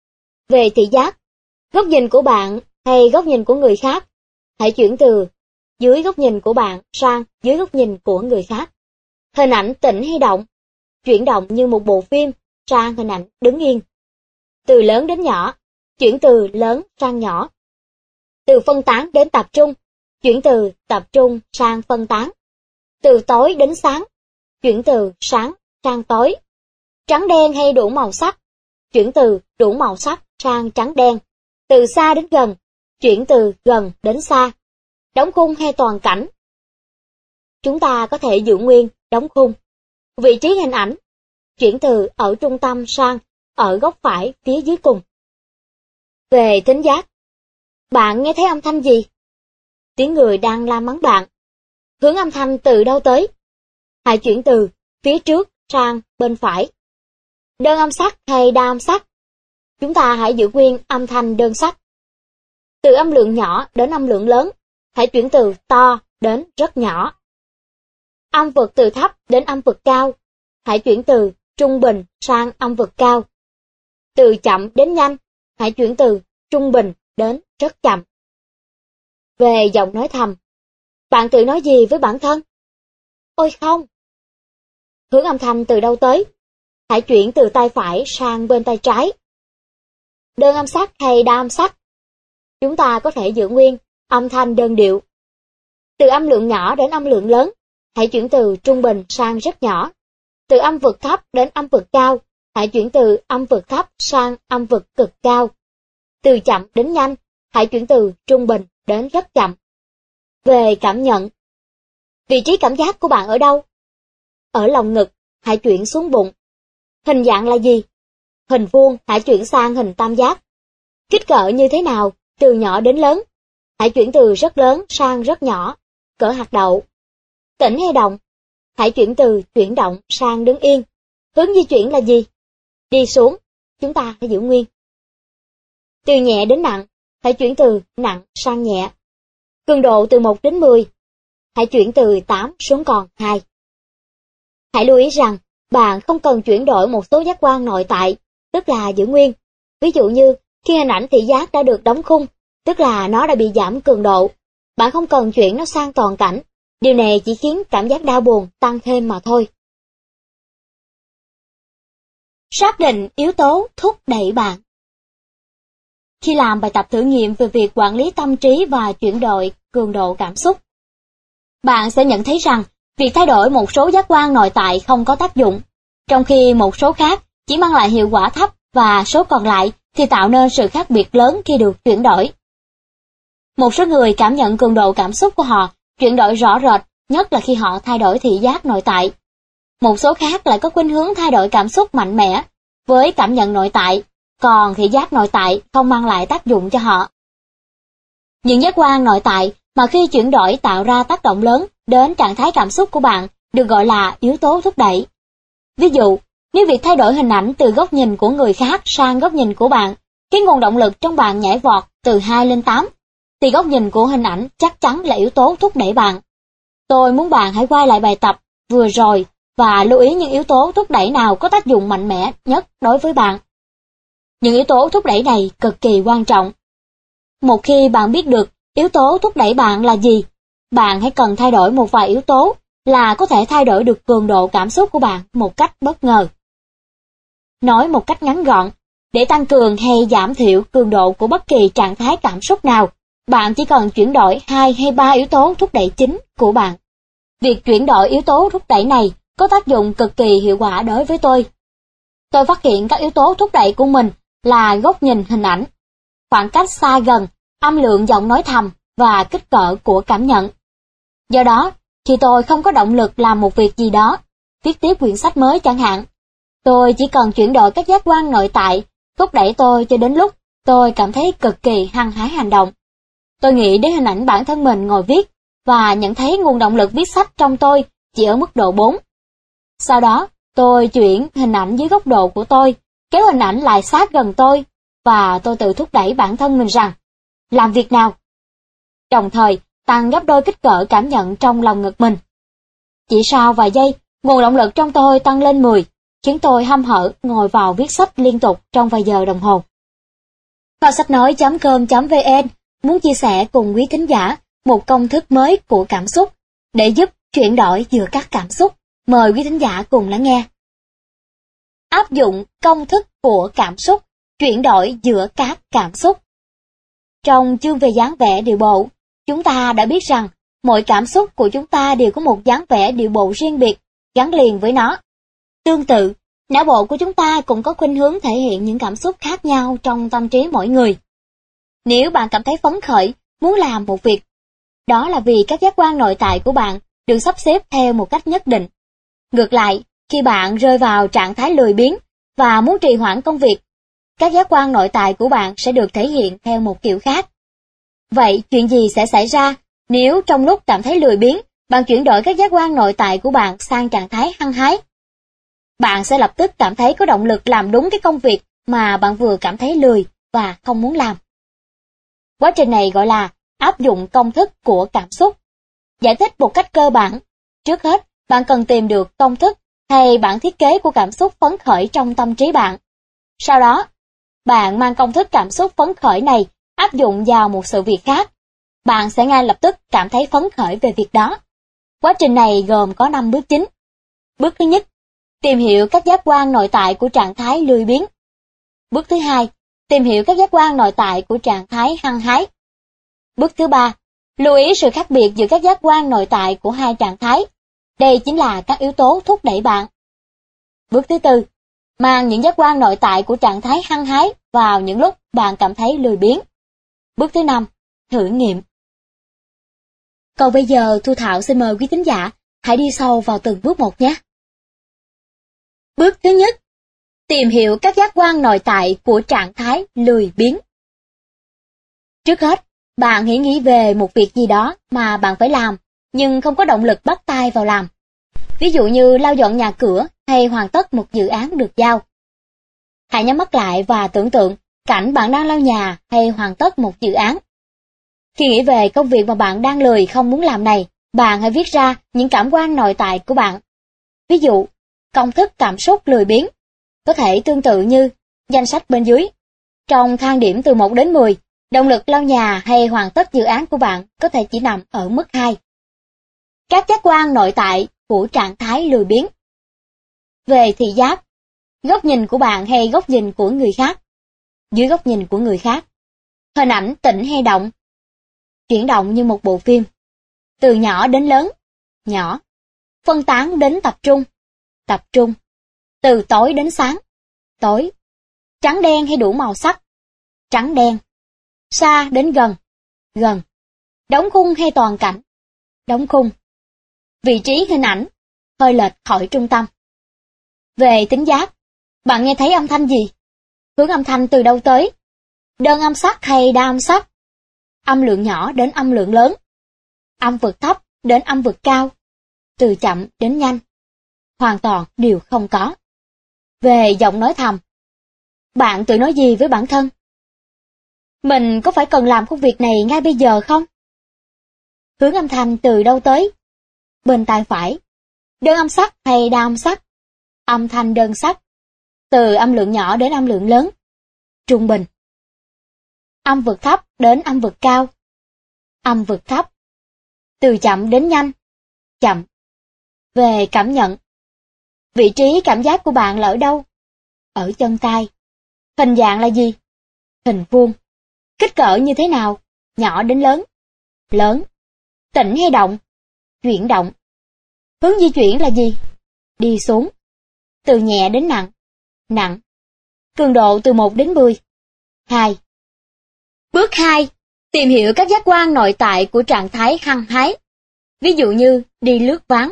Về thị giác, góc nhìn của bạn hay góc nhìn của người khác, hãy chuyển từ dưới góc nhìn của bạn sang dưới góc nhìn của người khác. Hình ảnh tĩnh hay động, chuyển động như một bộ phim sang hình ảnh đứng yên. Từ lớn đến nhỏ, chuyển từ lớn sang nhỏ. Từ phân tán đến tập trung, chuyển từ tập trung sang phân tán. Từ tối đến sáng, chuyển từ sáng sang tối. Trắng đen hay đủ màu sắc, chuyển từ đủ màu sắc sang trắng đen. Từ xa đến gần, chuyển từ gần đến xa. Đóng khung hay toàn cảnh. Chúng ta có thể giữ nguyên đóng khung. Vị trí hình ảnh, chuyển từ ở trung tâm sang ở góc phải phía dưới cùng. Về thính giác, bạn nghe thấy âm thanh gì? Tiếng người đang la mắng bạn. Hướng âm thanh từ đâu tới? Hãy chuyển từ phía trước sang bên phải. Đơn âm sắc hay đa âm sắc? Chúng ta hãy giữ nguyên âm thanh đơn sắc. Từ âm lượng nhỏ đến âm lượng lớn, hãy chuyển từ to đến rất nhỏ. Âm vực từ thấp đến âm vực cao, hãy chuyển từ trung bình sang âm vực cao. Từ chậm đến nhanh, hãy chuyển từ trung bình đến rất chậm. Về giọng nói thầm, bạn tự nói gì với bản thân? Ôi không! Hướng âm thanh từ đâu tới? Hãy chuyển từ tay phải sang bên tay trái. Đơn âm sắc hay đa âm sắc? Chúng ta có thể giữ nguyên âm thanh đơn điệu. Từ âm lượng nhỏ đến âm lượng lớn, hãy chuyển từ trung bình sang rất nhỏ. Từ âm vực thấp đến âm vực cao, hãy chuyển từ âm vực thấp sang âm vực cực cao. Từ chậm đến nhanh, hãy chuyển từ trung bình đến rất chậm. Về cảm nhận, vị trí cảm giác của bạn ở đâu? Ở lòng ngực, hãy chuyển xuống bụng. Hình dạng là gì? Hình vuông, hãy chuyển sang hình tam giác. Kích cỡ như thế nào? Từ nhỏ đến lớn. Hãy chuyển từ rất lớn sang rất nhỏ, cỡ hạt đậu. Tĩnh hay động? Hãy chuyển từ chuyển động sang đứng yên. Hướng di chuyển là gì? Đi xuống, chúng ta hãy giữ nguyên. Từ nhẹ đến nặng, hãy chuyển từ nặng sang nhẹ. Cường độ từ 1 đến 10, hãy chuyển từ 8 xuống còn 2. Hãy lưu ý rằng, bạn không cần chuyển đổi một số giác quan nội tại, tức là giữ nguyên. Ví dụ như, khi hình ảnh thị giác đã được đóng khung, tức là nó đã bị giảm cường độ, bạn không cần chuyển nó sang toàn cảnh. Điều này chỉ khiến cảm giác đau buồn tăng thêm mà thôi. Xác định yếu tố thúc đẩy bạn. Khi làm bài tập thử nghiệm về việc quản lý tâm trí và chuyển đổi cường độ cảm xúc, bạn sẽ nhận thấy rằng việc thay đổi một số giác quan nội tại không có tác dụng, trong khi một số khác chỉ mang lại hiệu quả thấp và số còn lại thì tạo nên sự khác biệt lớn khi được chuyển đổi. Một số người cảm nhận cường độ cảm xúc của họ chuyển đổi rõ rệt, nhất là khi họ thay đổi thị giác nội tại. Một số khác lại có khuynh hướng thay đổi cảm xúc mạnh mẽ với cảm nhận nội tại, còn thị giác nội tại không mang lại tác dụng cho họ. Những giác quan nội tại mà khi chuyển đổi tạo ra tác động lớn đến trạng thái cảm xúc của bạn được gọi là yếu tố thúc đẩy. Ví dụ, nếu việc thay đổi hình ảnh từ góc nhìn của người khác sang góc nhìn của bạn khiến nguồn động lực trong bạn nhảy vọt từ 2 lên 8, thì góc nhìn của hình ảnh chắc chắn là yếu tố thúc đẩy bạn. Tôi muốn bạn hãy quay lại bài tập vừa rồi và lưu ý những yếu tố thúc đẩy nào có tác dụng mạnh mẽ nhất đối với bạn. Những yếu tố thúc đẩy này cực kỳ quan trọng. Một khi bạn biết được yếu tố thúc đẩy bạn là gì, bạn hãy cần thay đổi một vài yếu tố là có thể thay đổi được cường độ cảm xúc của bạn một cách bất ngờ. Nói một cách ngắn gọn, để tăng cường hay giảm thiểu cường độ của bất kỳ trạng thái cảm xúc nào, bạn chỉ cần chuyển đổi 2 hay 3 yếu tố thúc đẩy chính của bạn. Việc chuyển đổi yếu tố thúc đẩy này có tác dụng cực kỳ hiệu quả đối với tôi. Tôi phát hiện các yếu tố thúc đẩy của mình là góc nhìn hình ảnh, khoảng cách xa gần, âm lượng giọng nói thầm và kích cỡ của cảm nhận. Do đó, khi tôi không có động lực làm một việc gì đó, viết tiếp quyển sách mới chẳng hạn, tôi chỉ cần chuyển đổi các giác quan nội tại, thúc đẩy tôi cho đến lúc tôi cảm thấy cực kỳ hăng hái hành động. Tôi nghĩ đến hình ảnh bản thân mình ngồi viết và nhận thấy nguồn động lực viết sách trong tôi chỉ ở mức độ 4. Sau đó, tôi chuyển hình ảnh dưới góc độ của tôi, kéo hình ảnh lại sát gần tôi, và tôi tự thúc đẩy bản thân mình rằng, làm việc nào? Đồng thời, tăng gấp đôi kích cỡ cảm nhận trong lòng ngực mình. Chỉ sau vài giây, nguồn động lực trong tôi tăng lên 10, khiến tôi hăm hở ngồi vào viết sách liên tục trong vài giờ đồng hồ. Vào sách nói.com.vn muốn chia sẻ cùng quý thính giả một công thức mới của cảm xúc để giúp chuyển đổi giữa các cảm xúc. Mời quý thính giả cùng lắng nghe. Áp dụng công thức của cảm xúc, chuyển đổi giữa các cảm xúc. Trong chương về dáng vẻ điệu bộ, chúng ta đã biết rằng mọi cảm xúc của chúng ta đều có một dáng vẻ điệu bộ riêng biệt, gắn liền với nó. Tương tự, não bộ của chúng ta cũng có khuynh hướng thể hiện những cảm xúc khác nhau trong tâm trí mỗi người. Nếu bạn cảm thấy phấn khởi, muốn làm một việc, đó là vì các giác quan nội tại của bạn được sắp xếp theo một cách nhất định. Ngược lại, khi bạn rơi vào trạng thái lười biếng và muốn trì hoãn công việc, các giác quan nội tại của bạn sẽ được thể hiện theo một kiểu khác. Vậy, chuyện gì sẽ xảy ra nếu trong lúc cảm thấy lười biếng, bạn chuyển đổi các giác quan nội tại của bạn sang trạng thái hăng hái? Bạn sẽ lập tức cảm thấy có động lực làm đúng cái công việc mà bạn vừa cảm thấy lười và không muốn làm. Quá trình này gọi là áp dụng công thức của cảm xúc. Giải thích một cách cơ bản, trước hết, bạn cần tìm được công thức hay bản thiết kế của cảm xúc phấn khởi trong tâm trí bạn. Sau đó, bạn mang công thức cảm xúc phấn khởi này áp dụng vào một sự việc khác. Bạn sẽ ngay lập tức cảm thấy phấn khởi về việc đó. Quá trình này gồm có 5 bước chính. Bước thứ nhất, tìm hiểu các giác quan nội tại của trạng thái lười biếng. Bước thứ hai, tìm hiểu các giác quan nội tại của trạng thái hăng hái. Bước thứ ba, lưu ý sự khác biệt giữa các giác quan nội tại của hai trạng thái. Đây chính là các yếu tố thúc đẩy bạn. Bước thứ tư, mang những giác quan nội tại của trạng thái hăng hái vào những lúc bạn cảm thấy lười biếng. Bước thứ năm, thử nghiệm. Còn bây giờ Thu Thảo xin mời quý thính giả hãy đi sâu vào từng bước một nhé. Bước thứ nhất, tìm hiểu các giác quan nội tại của trạng thái lười biếng. Trước hết, bạn hãy nghĩ về một việc gì đó mà bạn phải làm, nhưng không có động lực bắt tay vào làm. Ví dụ như lau dọn nhà cửa hay hoàn tất một dự án được giao. Hãy nhắm mắt lại và tưởng tượng cảnh bạn đang lau nhà hay hoàn tất một dự án. Khi nghĩ về công việc mà bạn đang lười không muốn làm này, bạn hãy viết ra những cảm quan nội tại của bạn. Ví dụ, công thức cảm xúc lười biếng có thể tương tự như danh sách bên dưới. Trong thang điểm từ 1 đến 10, động lực lau nhà hay hoàn tất dự án của bạn có thể chỉ nằm ở mức 2. Các giác quan nội tại của trạng thái lười biếng. Về thị giác, góc nhìn của bạn hay góc nhìn của người khác. Dưới góc nhìn của người khác, hình ảnh tĩnh hay động. Chuyển động như một bộ phim. Từ nhỏ đến lớn, nhỏ. Phân tán đến tập trung. Từ tối đến sáng, tối. Trắng đen hay đủ màu sắc, trắng đen. Xa đến gần, gần. Đóng khung hay toàn cảnh, đóng khung. Vị trí hình ảnh, hơi lệch khỏi trung tâm. Về tính giác, bạn nghe thấy âm thanh gì? Hướng âm thanh từ đâu tới? Đơn âm sắc hay đa âm sắc? Âm lượng nhỏ đến âm lượng lớn. Âm vực thấp đến âm vực cao. Từ chậm đến nhanh. Hoàn toàn đều không có. Về giọng nói thầm, bạn tự nói gì với bản thân? Mình có phải cần làm công việc này ngay bây giờ không? Hướng âm thanh từ đâu tới? Bên tai phải. Đơn âm sắc hay đa âm sắc? Âm thanh đơn sắc. Từ âm lượng nhỏ đến âm lượng lớn. Trung bình. Âm vực thấp đến âm vực cao. Âm vực thấp. Từ chậm đến nhanh. Chậm. Về cảm nhận. Vị trí cảm giác của bạn là ở đâu? Ở chân tay. Hình dạng là gì? Hình vuông. Kích cỡ như thế nào? Nhỏ đến lớn. Lớn. Tĩnh hay động? Chuyển động. Hướng di chuyển là gì? Đi xuống. Từ nhẹ đến nặng. Nặng. Cường độ từ 1 đến 10. 2. Bước 2. Tìm hiểu các giác quan nội tại của trạng thái hăng hái. Ví dụ như đi lướt ván.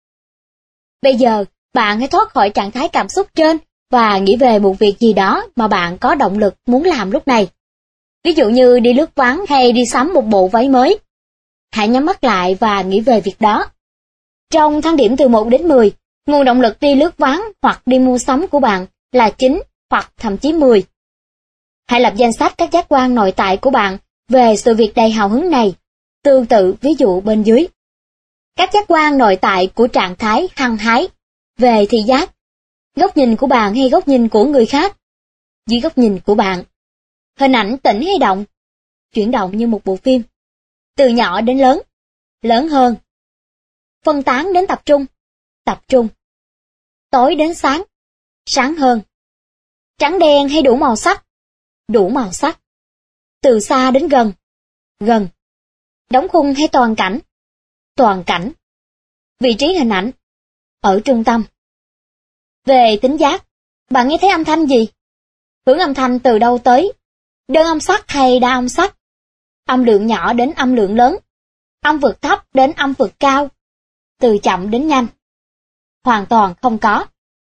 Bây giờ, bạn hãy thoát khỏi trạng thái cảm xúc trên và nghĩ về một việc gì đó mà bạn có động lực muốn làm lúc này. Ví dụ như đi lướt ván hay đi sắm một bộ váy mới. Hãy nhắm mắt lại và nghĩ về việc đó. Trong thang điểm từ 1 đến 10, nguồn động lực đi lướt ván hoặc đi mua sắm của bạn là 9 hoặc thậm chí 10. Hãy lập danh sách các giác quan nội tại của bạn về sự việc đầy hào hứng này, tương tự ví dụ bên dưới. Các giác quan nội tại của trạng thái hăng hái. Về thị giác, góc nhìn của bạn hay góc nhìn của người khác? Dưới góc nhìn của bạn. Hình ảnh tĩnh hay động? Chuyển động như một bộ phim. từ nhỏ đến lớn, lớn hơn. Phân tán đến tập trung. Tối đến sáng, sáng hơn. Trắng đen hay đủ màu sắc, đủ màu sắc. Từ xa đến gần, gần. Đóng khung hay toàn cảnh. Vị trí hình ảnh, ở trung tâm. Về tính giác, bạn nghe thấy âm thanh gì? Hướng âm thanh từ đâu tới? Đơn âm sắc hay đa âm sắc? Âm lượng nhỏ đến âm lượng lớn, âm vực thấp đến âm vực cao, từ chậm đến nhanh. Hoàn toàn không có.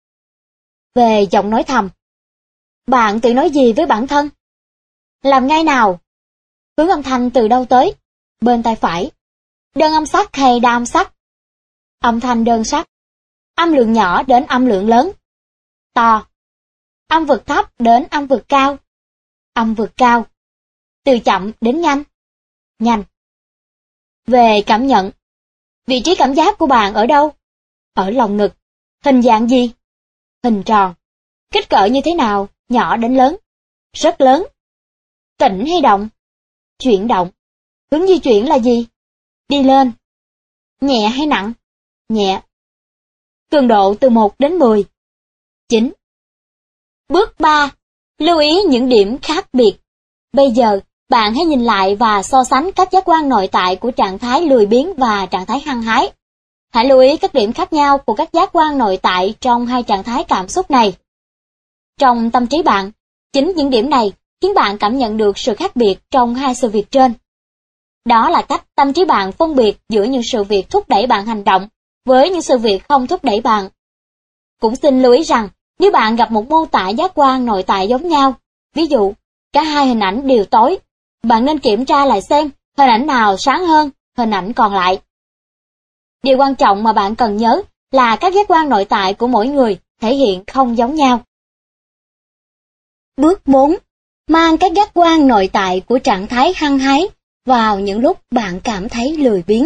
Về giọng nói thầm, bạn tự nói gì với bản thân? Làm ngay nào? Hướng âm thanh từ đâu tới? Bên tai phải. Đơn âm sắc hay đa âm sắc? Âm thanh đơn sắc. Âm lượng nhỏ đến âm lượng lớn, to. Âm vực thấp đến âm vực cao, âm vực cao. Từ chậm đến nhanh, nhanh. Về cảm nhận, vị trí cảm giác của bạn ở đâu? Ở lồng ngực. Hình dạng gì? Hình tròn. Kích cỡ như thế nào? Nhỏ đến lớn, rất lớn. Tĩnh hay động? Chuyển động. Hướng di chuyển là gì? Đi lên. Nhẹ hay nặng? Nhẹ. Cường độ từ 1 đến 10. 9. Bước 3. Lưu ý những điểm khác biệt. Bây giờ, bạn hãy nhìn lại và so sánh các giác quan nội tại của trạng thái lười biếng và trạng thái hăng hái. Hãy lưu ý các điểm khác nhau của các giác quan nội tại trong hai trạng thái cảm xúc này. Trong tâm trí bạn, chính những điểm này khiến bạn cảm nhận được sự khác biệt trong hai sự việc trên. Đó là cách tâm trí bạn phân biệt giữa những sự việc thúc đẩy bạn hành động với những sự việc không thúc đẩy bạn. Cũng xin lưu ý rằng, nếu bạn gặp một mô tả giác quan nội tại giống nhau, ví dụ, cả hai hình ảnh đều tối, bạn nên kiểm tra lại xem hình ảnh nào sáng hơn hình ảnh còn lại. Điều quan trọng mà bạn cần nhớ là các giác quan nội tại của mỗi người thể hiện không giống nhau. Bước 4. Mang các giác quan nội tại của trạng thái hăng hái vào những lúc bạn cảm thấy lười biếng.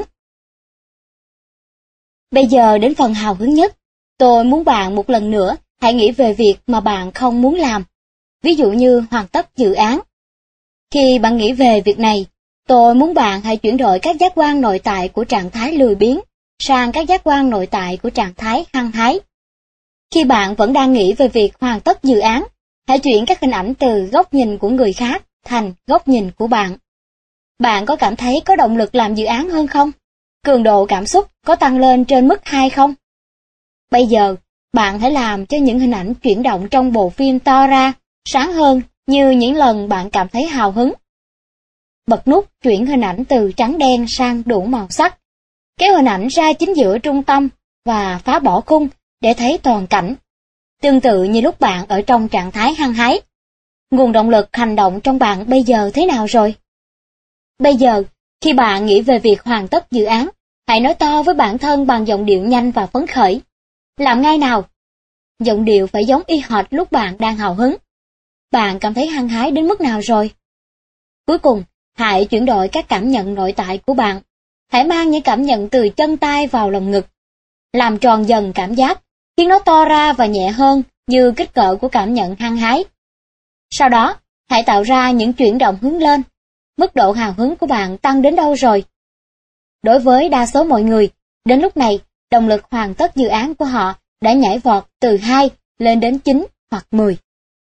Bây giờ đến phần hào hứng nhất, tôi muốn bạn một lần nữa hãy nghĩ về việc mà bạn không muốn làm, ví dụ như hoàn tất dự án. Khi bạn nghĩ về việc này, tôi muốn bạn hãy chuyển đổi các giác quan nội tại của trạng thái lười biếng sang các giác quan nội tại của trạng thái hăng hái. Khi bạn vẫn đang nghĩ về việc hoàn tất dự án, hãy chuyển các hình ảnh từ góc nhìn của người khác thành góc nhìn của bạn. Bạn có cảm thấy có động lực làm dự án hơn không? Cường độ cảm xúc có tăng lên trên mức 2 không? Bây giờ, bạn hãy làm cho những hình ảnh chuyển động trong bộ phim to ra, sáng hơn như những lần bạn cảm thấy hào hứng. Bật nút chuyển hình ảnh từ trắng đen sang đủ màu sắc. Kéo hình ảnh ra chính giữa trung tâm và phá bỏ khung để thấy toàn cảnh. Tương tự như lúc bạn ở trong trạng thái hăng hái. Nguồn động lực hành động trong bạn bây giờ thế nào rồi? Bây giờ, khi bạn nghĩ về việc hoàn tất dự án, hãy nói to với bản thân bằng giọng điệu nhanh và phấn khởi. Làm ngay nào! Giọng điệu phải giống y hệt lúc bạn đang hào hứng. Bạn cảm thấy hăng hái đến mức nào rồi? Cuối cùng, hãy chuyển đổi các cảm nhận nội tại của bạn. Hãy mang những cảm nhận từ chân tay vào lồng ngực. Làm tròn dần cảm giác, khiến nó to ra và nhẹ hơn như kích cỡ của cảm nhận hăng hái. Sau đó, hãy tạo ra những chuyển động hướng lên. Mức độ hào hứng của bạn tăng đến đâu rồi? Đối với đa số mọi người, đến lúc này, động lực hoàn tất dự án của họ đã nhảy vọt từ 2 lên đến 9 hoặc 10.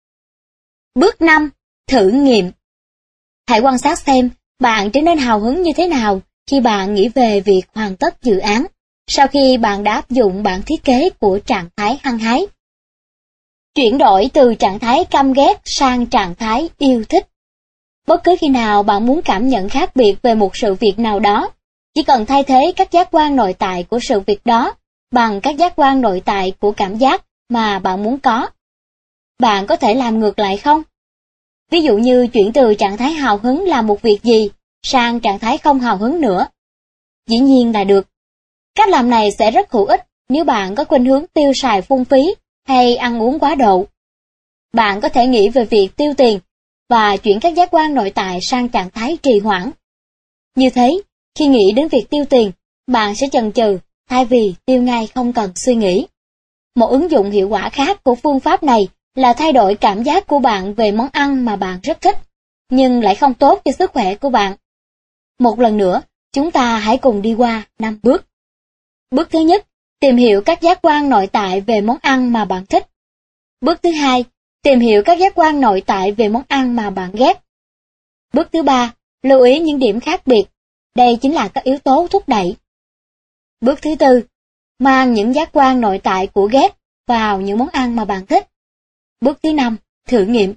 Bước 5. Thử nghiệm. Hãy quan sát xem bạn trở nên hào hứng như thế nào khi bạn nghĩ về việc hoàn tất dự án, sau khi bạn đã áp dụng bản thiết kế của trạng thái hăng hái. Chuyển đổi từ trạng thái căm ghét sang trạng thái yêu thích. Bất cứ khi nào bạn muốn cảm nhận khác biệt về một sự việc nào đó, chỉ cần thay thế các giác quan nội tại của sự việc đó bằng các giác quan nội tại của cảm giác mà bạn muốn có. Bạn có thể làm ngược lại không? Ví dụ như chuyển từ trạng thái hào hứng làm một việc gì sang trạng thái không hào hứng nữa. Dĩ nhiên là được. Cách làm này sẽ rất hữu ích nếu bạn có khuynh hướng tiêu xài phung phí hay ăn uống quá độ. Bạn có thể nghĩ về việc tiêu tiền và chuyển các giác quan nội tại sang trạng thái trì hoãn. Như thế, khi nghĩ đến việc tiêu tiền, bạn sẽ chần chừ thay vì tiêu ngay không cần suy nghĩ. Một ứng dụng hiệu quả khác của phương pháp này là thay đổi cảm giác của bạn về món ăn mà bạn rất thích, nhưng lại không tốt cho sức khỏe của bạn. Một lần nữa, chúng ta hãy cùng đi qua 5 bước. Bước thứ nhất, tìm hiểu các giác quan nội tại về món ăn mà bạn thích. Bước thứ hai, tìm hiểu các giác quan nội tại về món ăn mà bạn ghét. Bước thứ ba, lưu ý những điểm khác biệt. Đây chính là các yếu tố thúc đẩy. Bước thứ tư, mang những giác quan nội tại của ghét vào những món ăn mà bạn thích. Bước thứ năm, thử nghiệm.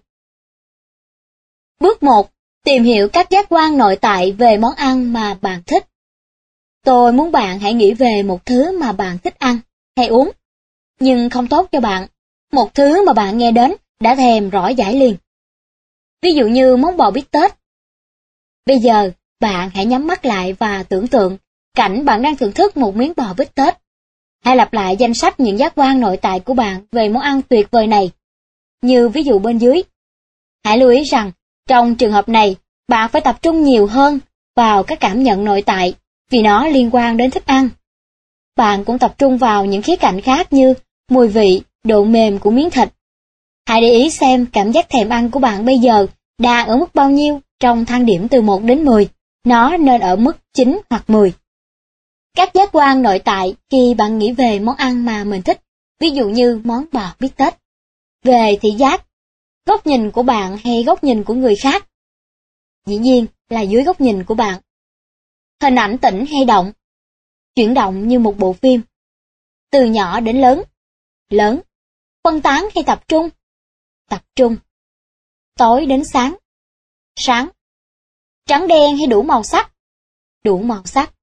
Bước 1. Tìm hiểu các giác quan nội tại về món ăn mà bạn thích. Tôi muốn bạn hãy nghĩ về một thứ mà bạn thích ăn hay uống, nhưng không tốt cho bạn. Một thứ mà bạn nghe đến đã thèm rõ dãi liền. Ví dụ như món bò bít tết. Bây giờ, bạn hãy nhắm mắt lại và tưởng tượng cảnh bạn đang thưởng thức một miếng bò bít tết. Hãy lặp lại danh sách những giác quan nội tại của bạn về món ăn tuyệt vời này, như ví dụ bên dưới. Hãy lưu ý rằng, trong trường hợp này, bạn phải tập trung nhiều hơn vào các cảm nhận nội tại, vì nó liên quan đến thức ăn. Bạn cũng tập trung vào những khía cạnh khác như mùi vị, độ mềm của miếng thịt. Hãy để ý xem cảm giác thèm ăn của bạn bây giờ đang ở mức bao nhiêu trong thang điểm từ 1 đến 10. Nó nên ở mức 9 hoặc 10. Các giác quan nội tại khi bạn nghĩ về món ăn mà mình thích, ví dụ như món bò bít tết. Về thị giác, góc nhìn của bạn hay góc nhìn của người khác? Dĩ nhiên là dưới góc nhìn của bạn. Hình ảnh tĩnh hay động? Chuyển động như một bộ phim. Từ nhỏ đến lớn. Lớn. Phân tán hay tập trung? Tập trung. Tối đến sáng. Sáng. Trắng đen hay đủ màu sắc? Đủ màu sắc.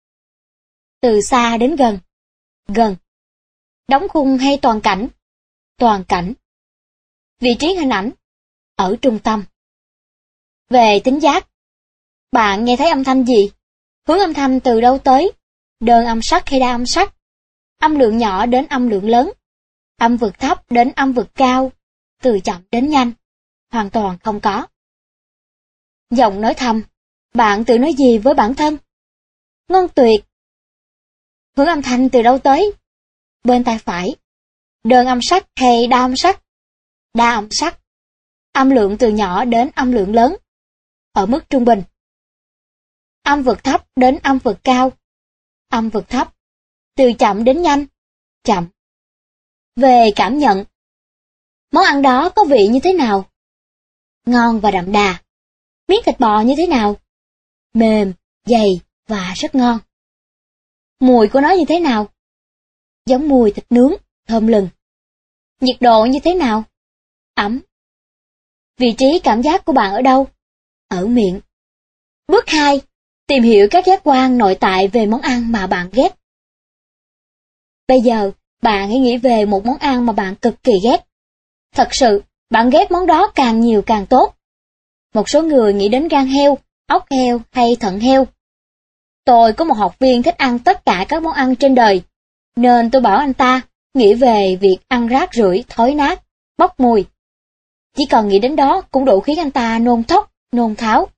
Từ xa đến gần. Gần. Đóng khung hay toàn cảnh? Toàn cảnh. Vị trí hình ảnh? Ở trung tâm. Về tính giác, bạn nghe thấy âm thanh gì? Hướng âm thanh từ đâu tới? Đơn âm sắc hay đa âm sắc? Âm lượng nhỏ đến âm lượng lớn? Âm vực thấp đến âm vực cao? Từ chậm đến nhanh? Hoàn toàn không có. Giọng nói thầm, bạn tự nói gì với bản thân? Ngon tuyệt. Hướng âm thanh từ đâu tới? Bên tai phải. Đơn âm sắc hay đa âm sắc? Đa âm sắc. Âm lượng từ nhỏ đến âm lượng lớn, ở mức trung bình. Âm vực thấp đến âm vực cao. Âm vực thấp. Từ chậm đến nhanh. Chậm. Về cảm nhận, món ăn đó có vị như thế nào? Ngon và đậm đà. Miếng thịt bò như thế nào? Mềm, dày và rất ngon. Mùi của nó như thế nào? Giống mùi thịt nướng, thơm lừng. Nhiệt độ như thế nào? Ấm. Vị trí cảm giác của bạn ở đâu? Ở miệng. Bước 2. Tìm hiểu các giác quan nội tại về món ăn mà bạn ghét. Bây giờ, bạn hãy nghĩ về một món ăn mà bạn cực kỳ ghét. Thật sự, bạn ghét món đó càng nhiều càng tốt. Một số người nghĩ đến gan heo, ốc heo hay thận heo. Tôi có một học viên thích ăn tất cả các món ăn trên đời, nên tôi bảo anh ta nghĩ về việc ăn rác rưởi, thối nát, bốc mùi. Chỉ cần nghĩ đến đó cũng đủ khiến anh ta nôn thốc, nôn tháo.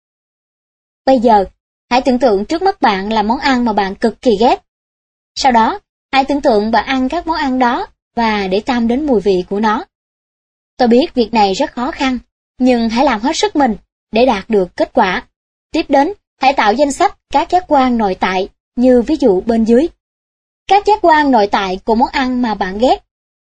Bây giờ, hãy tưởng tượng trước mắt bạn là món ăn mà bạn cực kỳ ghét. Sau đó, hãy tưởng tượng bạn ăn các món ăn đó và để tâm đến mùi vị của nó. Tôi biết việc này rất khó khăn, nhưng hãy làm hết sức mình để đạt được kết quả. Tiếp đến, hãy tạo danh sách các giác quan nội tại, như ví dụ bên dưới. Các giác quan nội tại của món ăn mà bạn ghét.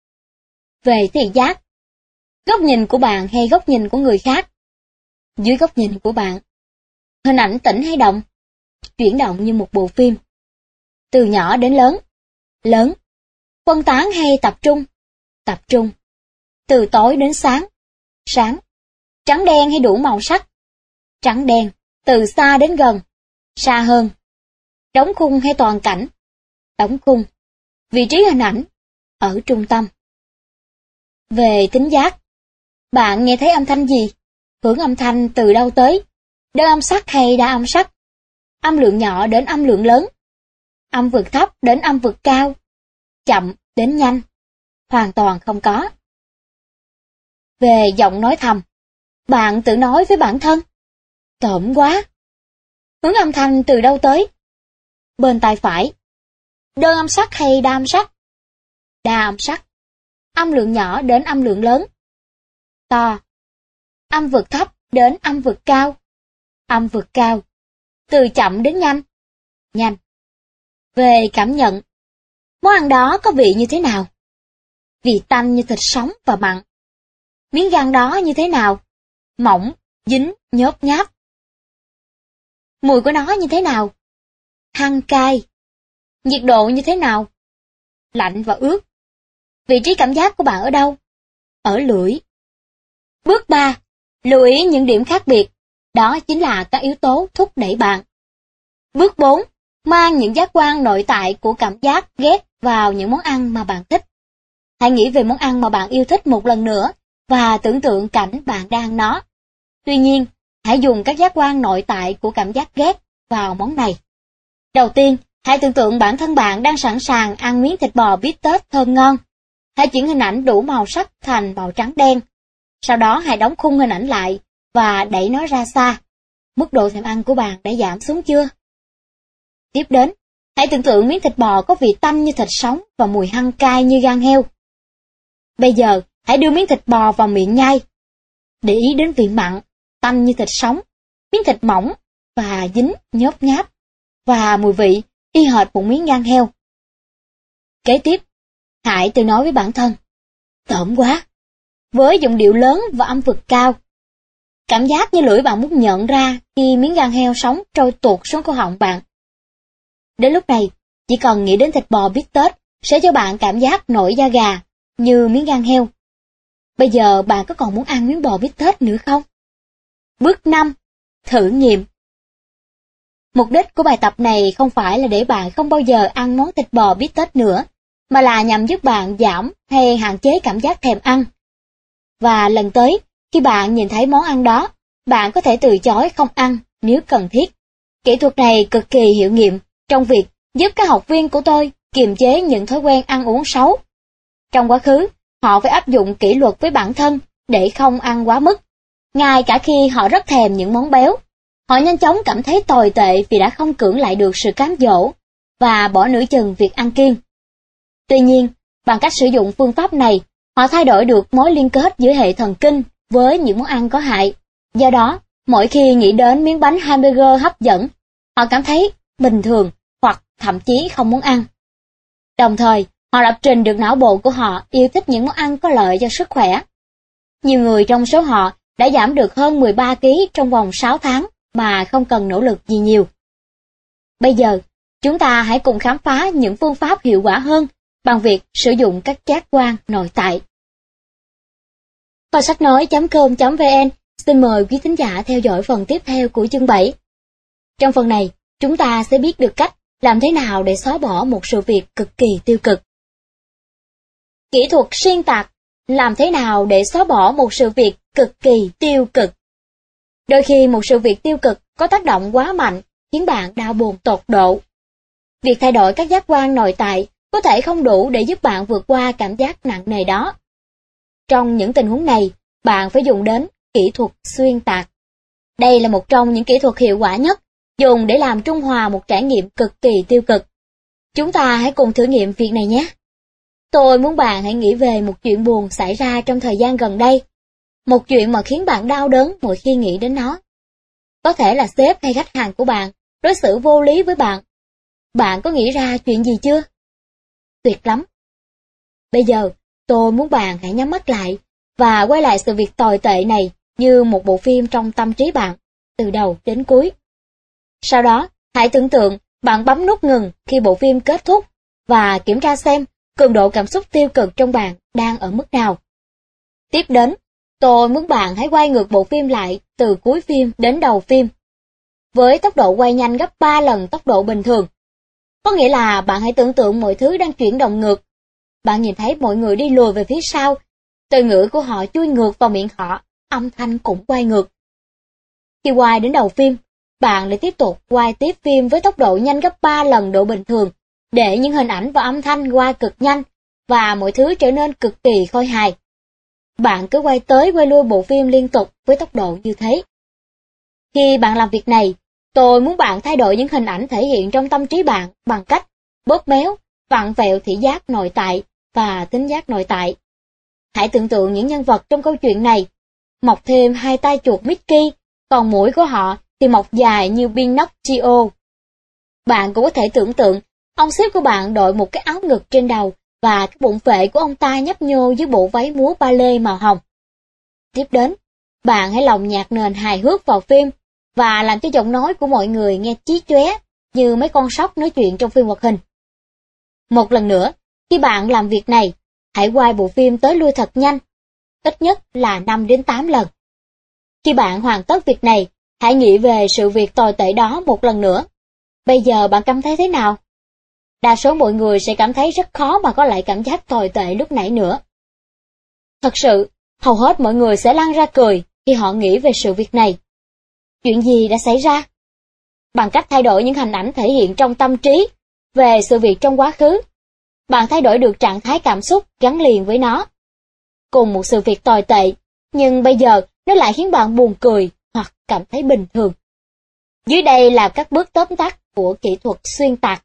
Về thị giác, góc nhìn của bạn hay góc nhìn của người khác? Dưới góc nhìn của bạn. Hình ảnh tĩnh hay động? Chuyển động như một bộ phim. Từ nhỏ đến lớn. Lớn. Phân tán hay tập trung? Tập trung. Từ tối đến sáng. Sáng. Trắng đen hay đủ màu sắc? Trắng đen. Từ xa đến gần. Xa hơn. Đóng khung hay toàn cảnh? Đóng khung. Vị trí hình ảnh? Ở trung tâm. Về tính giác, bạn nghe thấy âm thanh gì? Hướng âm thanh từ đâu tới? Đơn âm sắc hay đa âm sắc? Âm lượng nhỏ đến âm lượng lớn? Âm vực thấp đến âm vực cao? Chậm đến nhanh? Hoàn toàn không có. Về giọng nói thầm, bạn tự nói với bản thân. Tởm quá. Hướng âm thanh từ đâu tới? Bên tai phải. Đơn âm sắc hay đa âm sắc? Đa âm sắc. Âm lượng nhỏ đến âm lượng lớn? To. Âm vực thấp đến âm vực cao? Âm vực cao. từ chậm đến nhanh. Nhanh. Về cảm nhận, món ăn đó có vị như thế nào? Vị tanh như thịt sống và mặn. Miếng gan đó như thế nào? Mỏng, dính, nhớp nháp. Mùi của nó như thế nào? Hăng cay. Nhiệt độ như thế nào? Lạnh và ướt. Vị trí cảm giác của bạn ở đâu? Ở lưỡi. Bước 3. Lưu ý những điểm khác biệt. Đó chính là các yếu tố thúc đẩy bạn. Bước 4. Mang những giác quan nội tại của cảm giác ghét vào những món ăn mà bạn thích. Hãy nghĩ về món ăn mà bạn yêu thích một lần nữa và tưởng tượng cảnh bạn đang ăn nó. Tuy nhiên, hãy dùng các giác quan nội tại của cảm giác ghét vào món này. Đầu tiên, hãy tưởng tượng bản thân bạn đang sẵn sàng ăn miếng thịt bò bít tết thơm ngon. Hãy chuyển hình ảnh đủ màu sắc thành màu trắng đen. Sau đó hãy đóng khung hình ảnh lại và đẩy nó ra xa. Mức độ thèm ăn của bạn đã giảm xuống chưa? Tiếp đến, hãy tưởng tượng miếng thịt bò có vị tanh như thịt sống và mùi hăng cay như gan heo. Bây giờ, hãy đưa miếng thịt bò vào miệng nhai. Để ý đến vị mặn, tanh như thịt sống, miếng thịt mỏng và dính, nhớp nháp, và mùi vị y hệt một miếng gan heo. Kế tiếp, hãy tự nói với bản thân, tởm quá, với giọng điệu lớn và âm vực cao. Cảm giác như lưỡi bạn muốn nhận ra khi miếng gan heo sống trôi tuột xuống cổ họng bạn. Đến lúc này, chỉ cần nghĩ đến thịt bò bít tết sẽ cho bạn cảm giác nổi da gà như miếng gan heo. Bây giờ bạn có còn muốn ăn miếng bò bít tết nữa không? Bước 5. Thử nghiệm. Mục đích của bài tập này không phải là để bạn không bao giờ ăn món thịt bò bít tết nữa, mà là nhằm giúp bạn giảm hay hạn chế cảm giác thèm ăn. Và lần tới, khi bạn nhìn thấy món ăn đó, bạn có thể từ chối không ăn nếu cần thiết. Kỹ thuật này cực kỳ hiệu nghiệm trong việc giúp các học viên của tôi kiềm chế những thói quen ăn uống xấu. Trong quá khứ, họ phải áp dụng kỷ luật với bản thân để không ăn quá mức. Ngay cả khi họ rất thèm những món béo, họ nhanh chóng cảm thấy tồi tệ vì đã không cưỡng lại được sự cám dỗ và bỏ nửa chừng việc ăn kiêng. Tuy nhiên, bằng cách sử dụng phương pháp này, họ thay đổi được mối liên kết giữa hệ thần kinh với những món ăn có hại. Do đó, mỗi khi nghĩ đến miếng bánh hamburger hấp dẫn, họ cảm thấy bình thường hoặc thậm chí không muốn ăn. Đồng thời, họ lập trình được não bộ của họ yêu thích những món ăn có lợi cho sức khỏe. Nhiều người trong số họ đã giảm được hơn 13 kg trong vòng 6 tháng mà không cần nỗ lực gì nhiều. Bây giờ, chúng ta hãy cùng khám phá những phương pháp hiệu quả hơn bằng việc sử dụng các giác quan nội tại. Kho sách nói.com.vn xin mời quý thính giả theo dõi phần tiếp theo của chương 7. Trong phần này, chúng ta sẽ biết được cách làm thế nào để xóa bỏ một sự việc cực kỳ tiêu cực. Kỹ thuật xuyên tạc, làm thế nào để xóa bỏ một sự việc cực kỳ tiêu cực. Đôi khi một sự việc tiêu cực có tác động quá mạnh khiến bạn đau buồn tột độ. Việc thay đổi các giác quan nội tại có thể không đủ để giúp bạn vượt qua cảm giác nặng nề đó. Trong những tình huống này, bạn phải dùng đến kỹ thuật xuyên tạc. Đây là một trong những kỹ thuật hiệu quả nhất dùng để làm trung hòa một trải nghiệm cực kỳ tiêu cực. Chúng ta hãy cùng thử nghiệm việc này nhé. Tôi muốn bạn hãy nghĩ về một chuyện buồn xảy ra trong thời gian gần đây. Một chuyện mà khiến bạn đau đớn mỗi khi nghĩ đến nó. Có thể là sếp hay khách hàng của bạn đối xử vô lý với bạn. Bạn có nghĩ ra chuyện gì chưa? Tuyệt lắm. Bây giờ, tôi muốn bạn hãy nhắm mắt lại và quay lại sự việc tồi tệ này như một bộ phim trong tâm trí bạn, từ đầu đến cuối. Sau đó, hãy tưởng tượng bạn bấm nút ngừng khi bộ phim kết thúc và kiểm tra xem cường độ cảm xúc tiêu cực trong bạn đang ở mức nào. Tiếp đến, tôi muốn bạn hãy quay ngược bộ phim lại từ cuối phim đến đầu phim, với tốc độ quay nhanh gấp 3 lần tốc độ bình thường. Có nghĩa là bạn hãy tưởng tượng mọi thứ đang chuyển động ngược. Bạn nhìn thấy mọi người đi lùi về phía sau, từ ngữ của họ chui ngược vào miệng họ, âm thanh cũng quay ngược. Khi quay đến đầu phim, bạn lại tiếp tục quay tiếp phim với tốc độ nhanh gấp 3 lần độ bình thường, để những hình ảnh và âm thanh quay cực nhanh, và mọi thứ trở nên cực kỳ khôi hài. Bạn cứ quay tới quay lui bộ phim liên tục với tốc độ như thế. Khi bạn làm việc này, tôi muốn bạn thay đổi những hình ảnh thể hiện trong tâm trí bạn bằng cách bóp méo, vặn vẹo thị giác nội tại và thính giác nội tại. Hãy tưởng tượng những nhân vật trong câu chuyện này, mọc thêm 2 tay chuột Mickey, còn mũi của họ thì mọc dài như Pinocchio. Bạn cũng có thể tưởng tượng, ông sếp của bạn đội một cái áo ngực trên đầu và cái bụng phệ của ông ta nhấp nhô dưới bộ váy múa ballet màu hồng. Tiếp đến, bạn hãy lồng nhạc nền hài hước vào phim và làm cho giọng nói của mọi người nghe chí chóe như mấy con sóc nói chuyện trong phim hoạt hình. Một lần nữa, khi bạn làm việc này, hãy quay bộ phim tới lui thật nhanh, ít nhất là 5 đến 8 lần. Khi bạn hoàn tất việc này, hãy nghĩ về sự việc tồi tệ đó một lần nữa. Bây giờ bạn cảm thấy thế nào? Đa số mọi người sẽ cảm thấy rất khó mà có lại cảm giác tồi tệ lúc nãy nữa. Thật sự, hầu hết mọi người sẽ lăn ra cười khi họ nghĩ về sự việc này. Chuyện gì đã xảy ra? Bằng cách thay đổi những hình ảnh thể hiện trong tâm trí về sự việc trong quá khứ, bạn thay đổi được trạng thái cảm xúc gắn liền với nó. Cùng một sự việc tồi tệ, nhưng bây giờ nó lại khiến bạn buồn cười hoặc cảm thấy bình thường. Dưới đây là các bước tóm tắt của kỹ thuật xuyên tạc.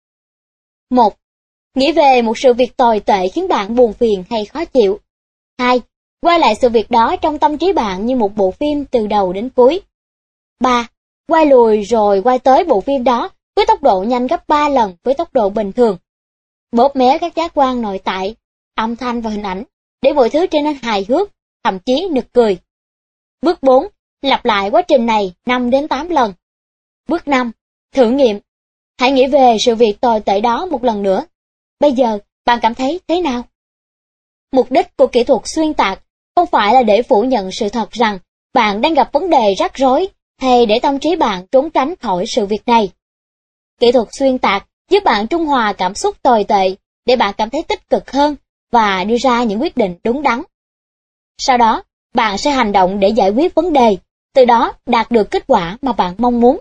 1. Nghĩ về một sự việc tồi tệ khiến bạn buồn phiền hay khó chịu. 2. Quay lại sự việc đó trong tâm trí bạn như một bộ phim từ đầu đến cuối. 3. Quay lùi rồi quay tới bộ phim đó với tốc độ nhanh gấp 3 lần với tốc độ bình thường. Bóp méo các giác quan nội tại, âm thanh và hình ảnh để mọi thứ trở nên hài hước, thậm chí nực cười. Bước 4. Lặp lại quá trình này 5 đến 8 lần. Bước 5. Thử nghiệm. Hãy nghĩ về sự việc tồi tệ đó một lần nữa. Bây giờ, bạn cảm thấy thế nào? Mục đích của kỹ thuật xuyên tạc không phải là để phủ nhận sự thật rằng bạn đang gặp vấn đề rắc rối hay để tâm trí bạn trốn tránh khỏi sự việc này. Kỹ thuật xuyên tạc giúp bạn trung hòa cảm xúc tồi tệ để bạn cảm thấy tích cực hơn và đưa ra những quyết định đúng đắn. Sau đó, bạn sẽ hành động để giải quyết vấn đề, từ đó đạt được kết quả mà bạn mong muốn.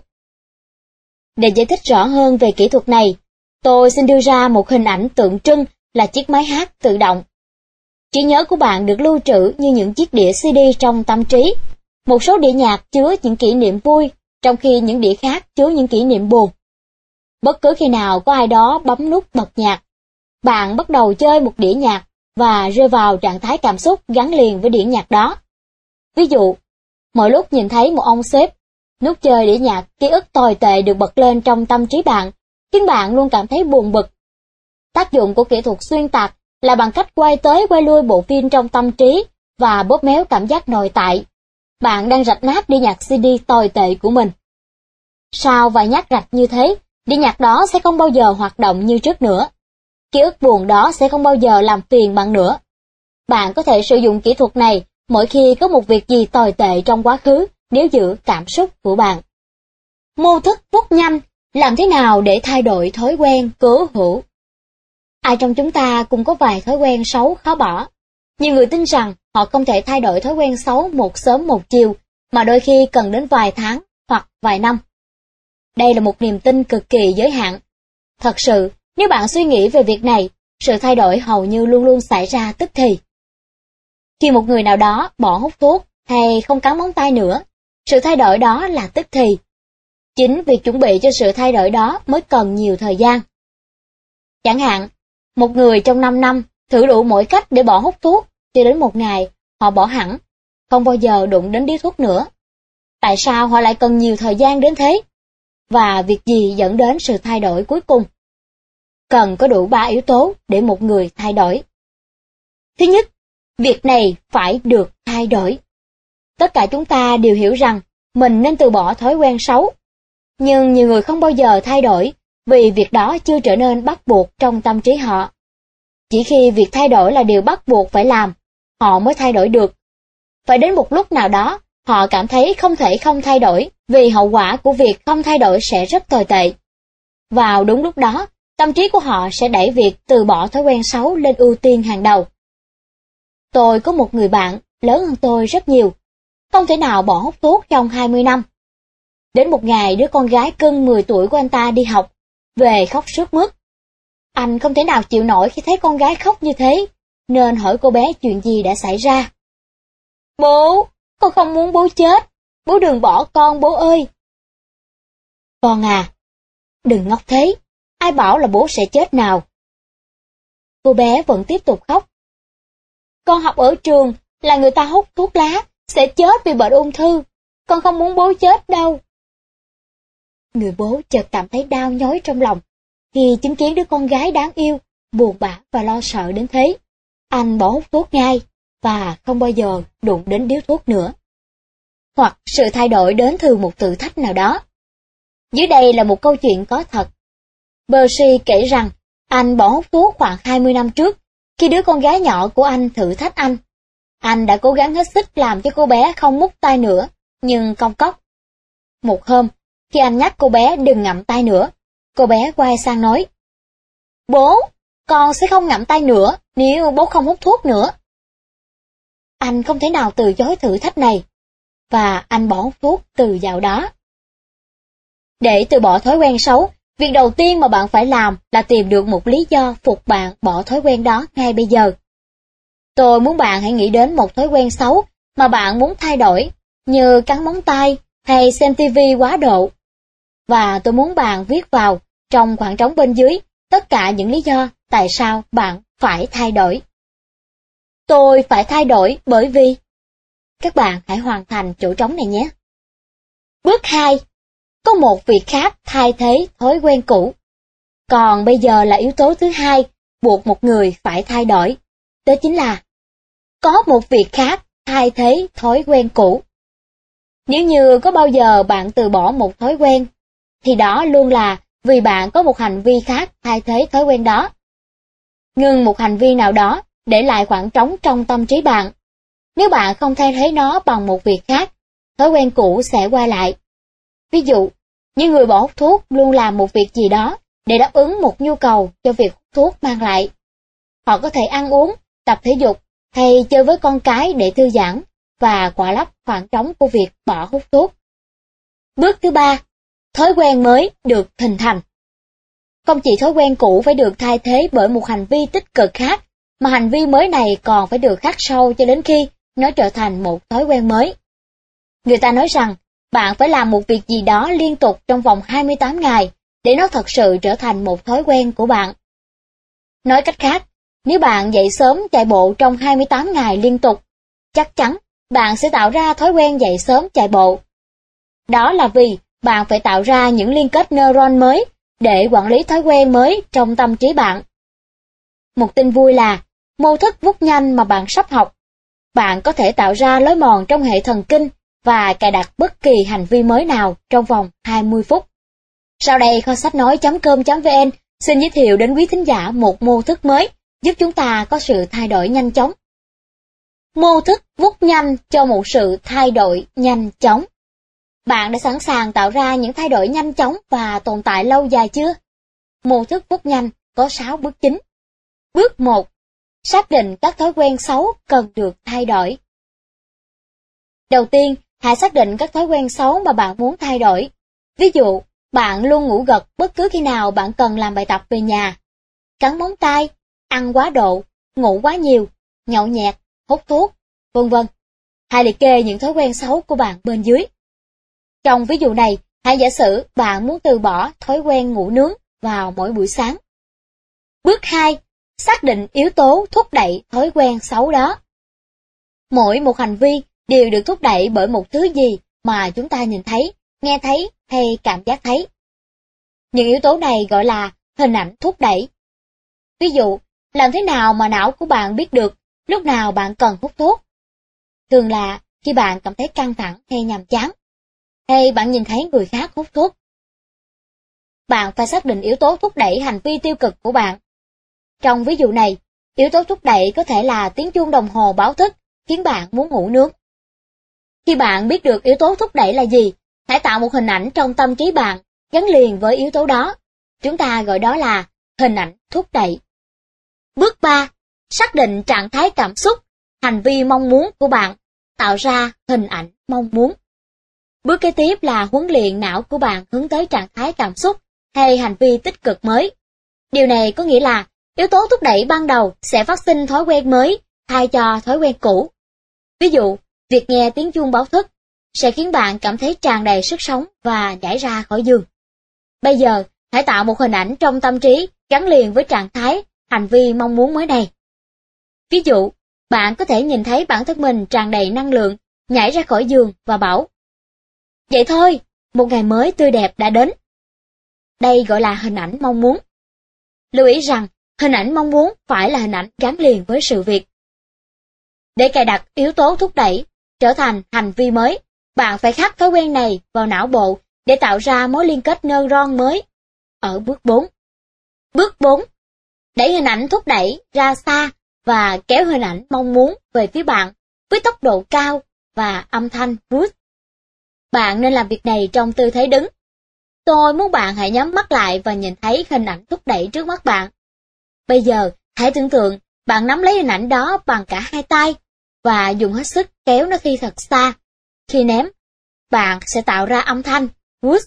Để giải thích rõ hơn về kỹ thuật này, tôi xin đưa ra một hình ảnh tượng trưng là chiếc máy hát tự động. Trí nhớ của bạn được lưu trữ như những chiếc đĩa CD trong tâm trí. Một số đĩa nhạc chứa những kỷ niệm vui, trong khi những đĩa khác chứa những kỷ niệm buồn. Bất cứ khi nào có ai đó bấm nút bật nhạc, bạn bắt đầu chơi một đĩa nhạc và rơi vào trạng thái cảm xúc gắn liền với đĩa nhạc đó. Ví dụ, mỗi lúc nhìn thấy một ông sếp, nút chơi đĩa nhạc ký ức tồi tệ được bật lên trong tâm trí bạn, khiến bạn luôn cảm thấy buồn bực. Tác dụng của kỹ thuật xuyên tạc là bằng cách quay tới quay lui bộ phim trong tâm trí và bóp méo cảm giác nội tại. Bạn đang rạch nát đĩa nhạc CD tồi tệ của mình. Sau vài nhát rạch như thế, đĩa nhạc đó sẽ không bao giờ hoạt động như trước nữa. Ký ức buồn đó sẽ không bao giờ làm phiền bạn nữa. Bạn có thể sử dụng kỹ thuật này mỗi khi có một việc gì tồi tệ trong quá khứ nếu giữ cảm xúc của bạn. Mô thức rất nhanh, làm thế nào để thay đổi thói quen cố hữu? Ai trong chúng ta cũng có vài thói quen xấu khó bỏ. Nhiều người tin rằng họ không thể thay đổi thói quen xấu một sớm một chiều, mà đôi khi cần đến vài tháng hoặc vài năm. Đây là một niềm tin cực kỳ giới hạn. Thật sự, nếu bạn suy nghĩ về việc này, sự thay đổi hầu như luôn luôn xảy ra tức thì. Khi một người nào đó bỏ hút thuốc hay không cắn móng tay nữa, sự thay đổi đó là tức thì. Chính việc chuẩn bị cho sự thay đổi đó mới cần nhiều thời gian. Chẳng hạn, một người trong 5 năm thử đủ mọi cách để bỏ hút thuốc, cho đến một ngày họ bỏ hẳn, không bao giờ đụng đến điếu thuốc nữa. Tại sao họ lại cần nhiều thời gian đến thế? Và việc gì dẫn đến sự thay đổi cuối cùng? Cần có đủ 3 yếu tố để một người thay đổi. Thứ nhất, việc này phải được thay đổi. Tất cả chúng ta đều hiểu rằng mình nên từ bỏ thói quen xấu. Nhưng nhiều người không bao giờ thay đổi vì việc đó chưa trở nên bắt buộc trong tâm trí họ. Chỉ khi việc thay đổi là điều bắt buộc phải làm, họ mới thay đổi được. Phải đến một lúc nào đó, họ cảm thấy không thể không thay đổi vì hậu quả của việc không thay đổi sẽ rất tồi tệ. Vào đúng lúc đó, tâm trí của họ sẽ đẩy việc từ bỏ thói quen xấu lên ưu tiên hàng đầu. Tôi có một người bạn lớn hơn tôi rất nhiều, không thể nào bỏ hút thuốc trong 20 năm. Đến một ngày đứa con gái cưng 10 tuổi của anh ta đi học, về khóc sướt mướt. Anh không thể nào chịu nổi khi thấy con gái khóc như thế, nên hỏi cô bé chuyện gì đã xảy ra. Bố, con không muốn bố chết, bố đừng bỏ con bố ơi. Con à, đừng ngốc thế, ai bảo là bố sẽ chết nào. Cô bé vẫn tiếp tục khóc. Con học ở trường là người ta hút thuốc lá, sẽ chết vì bệnh ung thư, con không muốn bố chết đâu. Người bố chợt cảm thấy đau nhói trong lòng khi chứng kiến đứa con gái đáng yêu, buồn bã và lo sợ đến thế. Anh bỏ hút thuốc ngay và không bao giờ đụng đến điếu thuốc nữa. Hoặc sự thay đổi đến từ một thử thách nào đó. Dưới đây là một câu chuyện có thật. Percy kể rằng anh bỏ hút thuốc khoảng 20 năm trước, khi đứa con gái nhỏ của anh thử thách anh. Anh đã cố gắng hết sức làm cho cô bé không mút tay nữa, nhưng không cóc. Một hôm, khi anh nhắc cô bé đừng ngậm tay nữa, cô bé quay sang nói: "Bố, con sẽ không ngậm tay nữa nếu bố không hút thuốc nữa." Anh không thể nào từ chối thử thách này, và anh bỏ hút thuốc từ dạo đó. Để từ bỏ thói quen xấu, việc đầu tiên mà bạn phải làm là tìm được một lý do phục bạn bỏ thói quen đó ngay bây giờ. Tôi muốn bạn hãy nghĩ đến một thói quen xấu mà bạn muốn thay đổi, như cắn móng tay hay xem TV quá độ. Và tôi muốn bạn viết vào trong khoảng trống bên dưới tất cả những lý do tại sao bạn phải thay đổi. Tôi phải thay đổi bởi vì... Các bạn hãy hoàn thành chỗ trống này nhé. Bước 2. Có một việc khác thay thế thói quen cũ. Còn bây giờ là yếu tố thứ hai buộc một người phải thay đổi. Đó chính là có một việc khác thay thế thói quen cũ. Nếu như có bao giờ bạn từ bỏ một thói quen, thì đó luôn là vì bạn có một hành vi khác thay thế thói quen đó. Ngừng một hành vi nào đó để lại khoảng trống trong tâm trí bạn. Nếu bạn không thay thế nó bằng một việc khác, thói quen cũ sẽ quay lại. Ví dụ, những người bỏ hút thuốc luôn làm một việc gì đó để đáp ứng một nhu cầu cho việc hút thuốc mang lại. Họ có thể ăn uống, tập thể dục hay chơi với con cái để thư giãn và khỏa lấp khoảng trống của việc bỏ hút thuốc. Bước thứ 3. Thói quen mới được hình thành. Không chỉ thói quen cũ phải được thay thế bởi một hành vi tích cực khác, mà hành vi mới này còn phải được khắc sâu cho đến khi nó trở thành một thói quen mới. Người ta nói rằng bạn phải làm một việc gì đó liên tục trong vòng 28 ngày để nó thật sự trở thành một thói quen của bạn. Nói cách khác, nếu bạn dậy sớm chạy bộ trong 28 ngày liên tục, chắc chắn bạn sẽ tạo ra thói quen dậy sớm chạy bộ. Đó là vì bạn phải tạo ra những liên kết neuron mới để quản lý thói quen mới trong tâm trí bạn. Một tin vui là, mô thức vút nhanh mà bạn sắp học, bạn có thể tạo ra lối mòn trong hệ thần kinh và cài đặt bất kỳ hành vi mới nào trong vòng 20 phút. Sau đây kho sách nói.com.vn xin giới thiệu đến quý thính giả một mô thức mới giúp chúng ta có sự thay đổi nhanh chóng. Mô thức vút nhanh cho một sự thay đổi nhanh chóng. Bạn đã sẵn sàng tạo ra những thay đổi nhanh chóng và tồn tại lâu dài chưa? Mô thức vút nhanh có 6 bước chính. Bước 1. Xác định các thói quen xấu cần được thay đổi. Đầu tiên, hãy xác định các thói quen xấu mà bạn muốn thay đổi. Ví dụ, bạn luôn ngủ gật bất cứ khi nào bạn cần làm bài tập về nhà, cắn móng tay, ăn quá độ, ngủ quá nhiều, nhậu nhẹt, hút thuốc, v.v. Hãy liệt kê những thói quen xấu của bạn bên dưới. Trong ví dụ này, hãy giả sử bạn muốn từ bỏ thói quen ngủ nướng vào mỗi buổi sáng. Bước 2. Xác định yếu tố thúc đẩy thói quen xấu đó. Mỗi một hành vi đều được thúc đẩy bởi một thứ gì mà chúng ta nhìn thấy, nghe thấy hay cảm giác thấy. Những yếu tố này gọi là hình ảnh thúc đẩy. Ví dụ, làm thế nào mà não của bạn biết được lúc nào bạn cần hút thuốc? Thường là khi bạn cảm thấy căng thẳng hay nhàm chán, hay bạn nhìn thấy người khác hút thuốc. Bạn phải xác định yếu tố thúc đẩy hành vi tiêu cực của bạn. Trong ví dụ này, yếu tố thúc đẩy có thể là tiếng chuông đồng hồ báo thức khiến bạn muốn ngủ nướng. Khi bạn biết được yếu tố thúc đẩy là gì, hãy tạo một hình ảnh trong tâm trí bạn gắn liền với yếu tố đó. Chúng ta gọi đó là hình ảnh thúc đẩy. Bước 3. Xác định trạng thái cảm xúc, hành vi mong muốn của bạn, tạo ra hình ảnh mong muốn. Bước kế tiếp là huấn luyện não của bạn hướng tới trạng thái cảm xúc hay hành vi tích cực mới. Điều này có nghĩa là yếu tố thúc đẩy ban đầu sẽ phát sinh thói quen mới thay cho thói quen cũ. Ví dụ, việc nghe tiếng chuông báo thức sẽ khiến bạn cảm thấy tràn đầy sức sống và nhảy ra khỏi giường. Bây giờ, hãy tạo một hình ảnh trong tâm trí gắn liền với trạng thái, hành vi mong muốn mới này. Ví dụ, bạn có thể nhìn thấy bản thân mình tràn đầy năng lượng, nhảy ra khỏi giường và bảo: "Vậy thôi, một ngày mới tươi đẹp đã đến, đây gọi là hình ảnh mong muốn. Lưu ý rằng, hình ảnh mong muốn phải là hình ảnh gắn liền với sự việc. Để cài đặt yếu tố thúc đẩy trở thành hành vi mới, bạn phải khắc thói quen này vào não bộ để tạo ra mối liên kết neuron mới. Ở bước 4. Bước 4. Đẩy hình ảnh thúc đẩy ra xa và kéo hình ảnh mong muốn về phía bạn với tốc độ cao và âm thanh boost. Bạn nên làm việc này trong tư thế đứng. Tôi muốn bạn hãy nhắm mắt lại và nhìn thấy hình ảnh thúc đẩy trước mắt bạn. Bây giờ, hãy tưởng tượng bạn nắm lấy hình ảnh đó bằng cả hai tay và dùng hết sức kéo nó khi thật xa. Khi ném, bạn sẽ tạo ra âm thanh boost.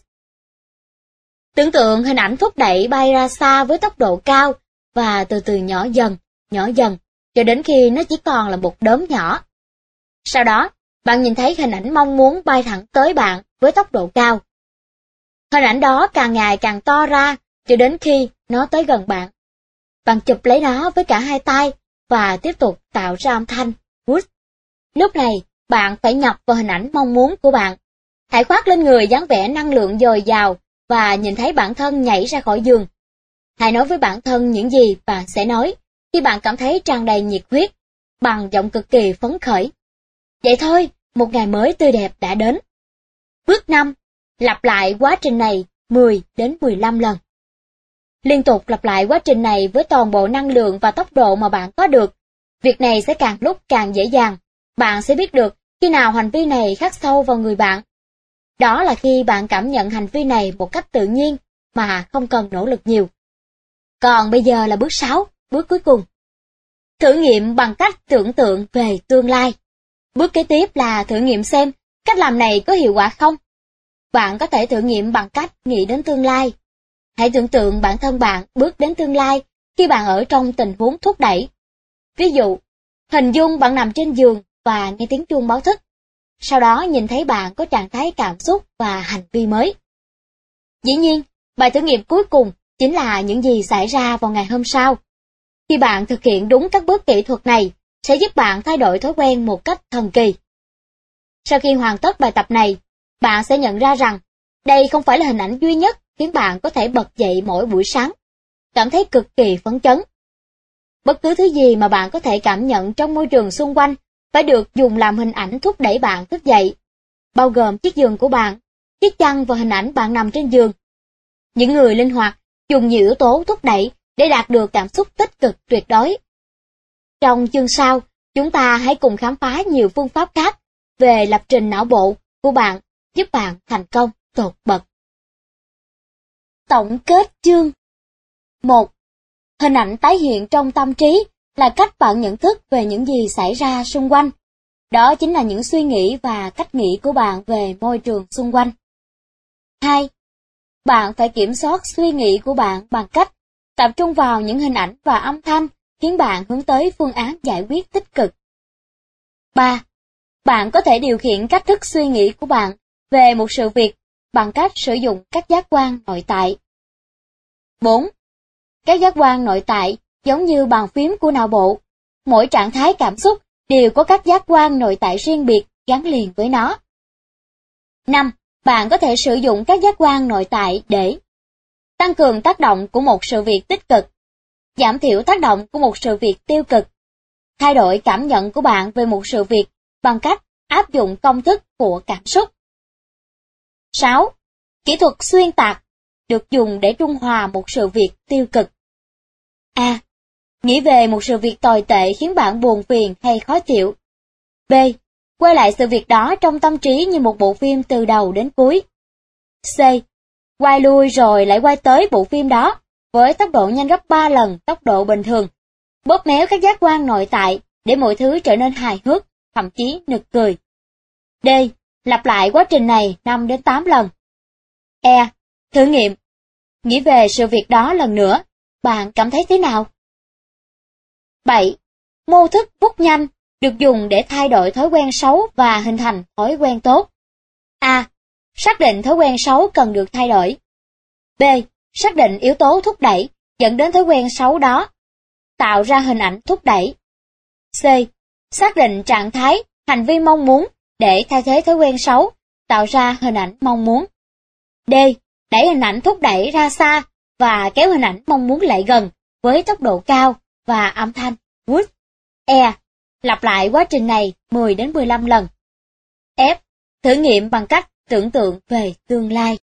Tưởng tượng hình ảnh thúc đẩy bay ra xa với tốc độ cao và từ từ nhỏ dần, cho đến khi nó chỉ còn là một đốm nhỏ. Sau đó, bạn nhìn thấy hình ảnh mong muốn bay thẳng tới bạn với tốc độ cao. Hình ảnh đó càng ngày càng to ra cho đến khi nó tới gần bạn. Bạn chụp lấy nó với cả hai tay và tiếp tục tạo ra âm thanh boost. Lúc này, bạn phải nhập vào hình ảnh mong muốn của bạn. Hãy khoác lên người dáng vẻ năng lượng dồi dào và nhìn thấy bản thân nhảy ra khỏi giường. Hãy nói với bản thân những gì bạn sẽ nói khi bạn cảm thấy tràn đầy nhiệt huyết, bằng giọng cực kỳ phấn khởi. Vậy thôi, một ngày mới tươi đẹp đã đến. Bước 5. Lặp lại quá trình này 10 đến 15 lần. Liên tục lặp lại quá trình này với toàn bộ năng lượng và tốc độ mà bạn có được. Việc này sẽ càng lúc càng dễ dàng. Bạn sẽ biết được khi nào hành vi này khắc sâu vào người bạn. Đó là khi bạn cảm nhận hành vi này một cách tự nhiên mà không cần nỗ lực nhiều. Còn bây giờ là bước 6, bước cuối cùng. Thử nghiệm bằng cách tưởng tượng về tương lai. Bước kế tiếp là thử nghiệm xem cách làm này có hiệu quả không. Bạn có thể thử nghiệm bằng cách nghĩ đến tương lai. Hãy tưởng tượng bản thân bạn bước đến tương lai khi bạn ở trong tình huống thúc đẩy. Ví dụ, hình dung bạn nằm trên giường và nghe tiếng chuông báo thức. Sau đó nhìn thấy bạn có trạng thái cảm xúc và hành vi mới. Dĩ nhiên, bài thử nghiệm cuối cùng chính là những gì xảy ra vào ngày hôm sau. Khi bạn thực hiện đúng các bước kỹ thuật này, sẽ giúp bạn thay đổi thói quen một cách thần kỳ. Sau khi hoàn tất bài tập này, bạn sẽ nhận ra rằng đây không phải là hình ảnh duy nhất khiến bạn có thể bật dậy mỗi buổi sáng, cảm thấy cực kỳ phấn chấn. Bất cứ thứ gì mà bạn có thể cảm nhận trong môi trường xung quanh phải được dùng làm hình ảnh thúc đẩy bạn thức dậy, bao gồm chiếc giường của bạn, chiếc chăn và hình ảnh bạn nằm trên giường. Những người linh hoạt dùng nhiều yếu tố thúc đẩy để đạt được cảm xúc tích cực tuyệt đối. Trong chương sau, chúng ta hãy cùng khám phá nhiều phương pháp khác về lập trình não bộ của bạn giúp bạn thành công tột bậc. Tổng kết chương 1. Hình ảnh tái hiện trong tâm trí là cách bạn nhận thức về những gì xảy ra xung quanh. Đó chính là những suy nghĩ và cách nghĩ của bạn về môi trường xung quanh. 2. Bạn phải kiểm soát suy nghĩ của bạn bằng cách tập trung vào những hình ảnh và âm thanh khiến bạn hướng tới phương án giải quyết tích cực. 3. Bạn có thể điều khiển cách thức suy nghĩ của bạn về một sự việc bằng cách sử dụng các giác quan nội tại. 4. Các giác quan nội tại giống như bàn phím của não bộ. Mỗi trạng thái cảm xúc đều có các giác quan nội tại riêng biệt gắn liền với nó. 5. Bạn có thể sử dụng các giác quan nội tại để tăng cường tác động của một sự việc tích cực, giảm thiểu tác động của một sự việc tiêu cực, thay đổi cảm nhận của bạn về một sự việc bằng cách áp dụng công thức của cảm xúc. 6. Kỹ thuật xuyên tạc được dùng để trung hòa một sự việc tiêu cực. A. Nghĩ về một sự việc tồi tệ khiến bạn buồn phiền hay khó chịu. B. Quay lại sự việc đó trong tâm trí như một bộ phim từ đầu đến cuối. C. Quay lui rồi lại quay tới bộ phim đó với tốc độ nhanh gấp 3 lần tốc độ bình thường. Bóp méo các giác quan nội tại để mọi thứ trở nên hài hước, thậm chí nực cười. D. Lặp lại quá trình này 5 đến 8 lần. E. Thử nghiệm. Nghĩ về sự việc đó lần nữa, bạn cảm thấy thế nào? 7. Mô thức rút nhanh được dùng để thay đổi thói quen xấu và hình thành thói quen tốt. A. Xác định thói quen xấu cần được thay đổi. B. Xác định yếu tố thúc đẩy dẫn đến thói quen xấu đó. Tạo ra hình ảnh thúc đẩy. C. Xác định trạng thái, hành vi mong muốn để thay thế thói quen xấu, tạo ra hình ảnh mong muốn. D. đẩy hình ảnh thúc đẩy ra xa và kéo hình ảnh mong muốn lại gần với tốc độ cao và âm thanh would, e. Lặp lại quá trình này 10 đến 15 lần. F. Thử nghiệm bằng cách tưởng tượng về tương lai.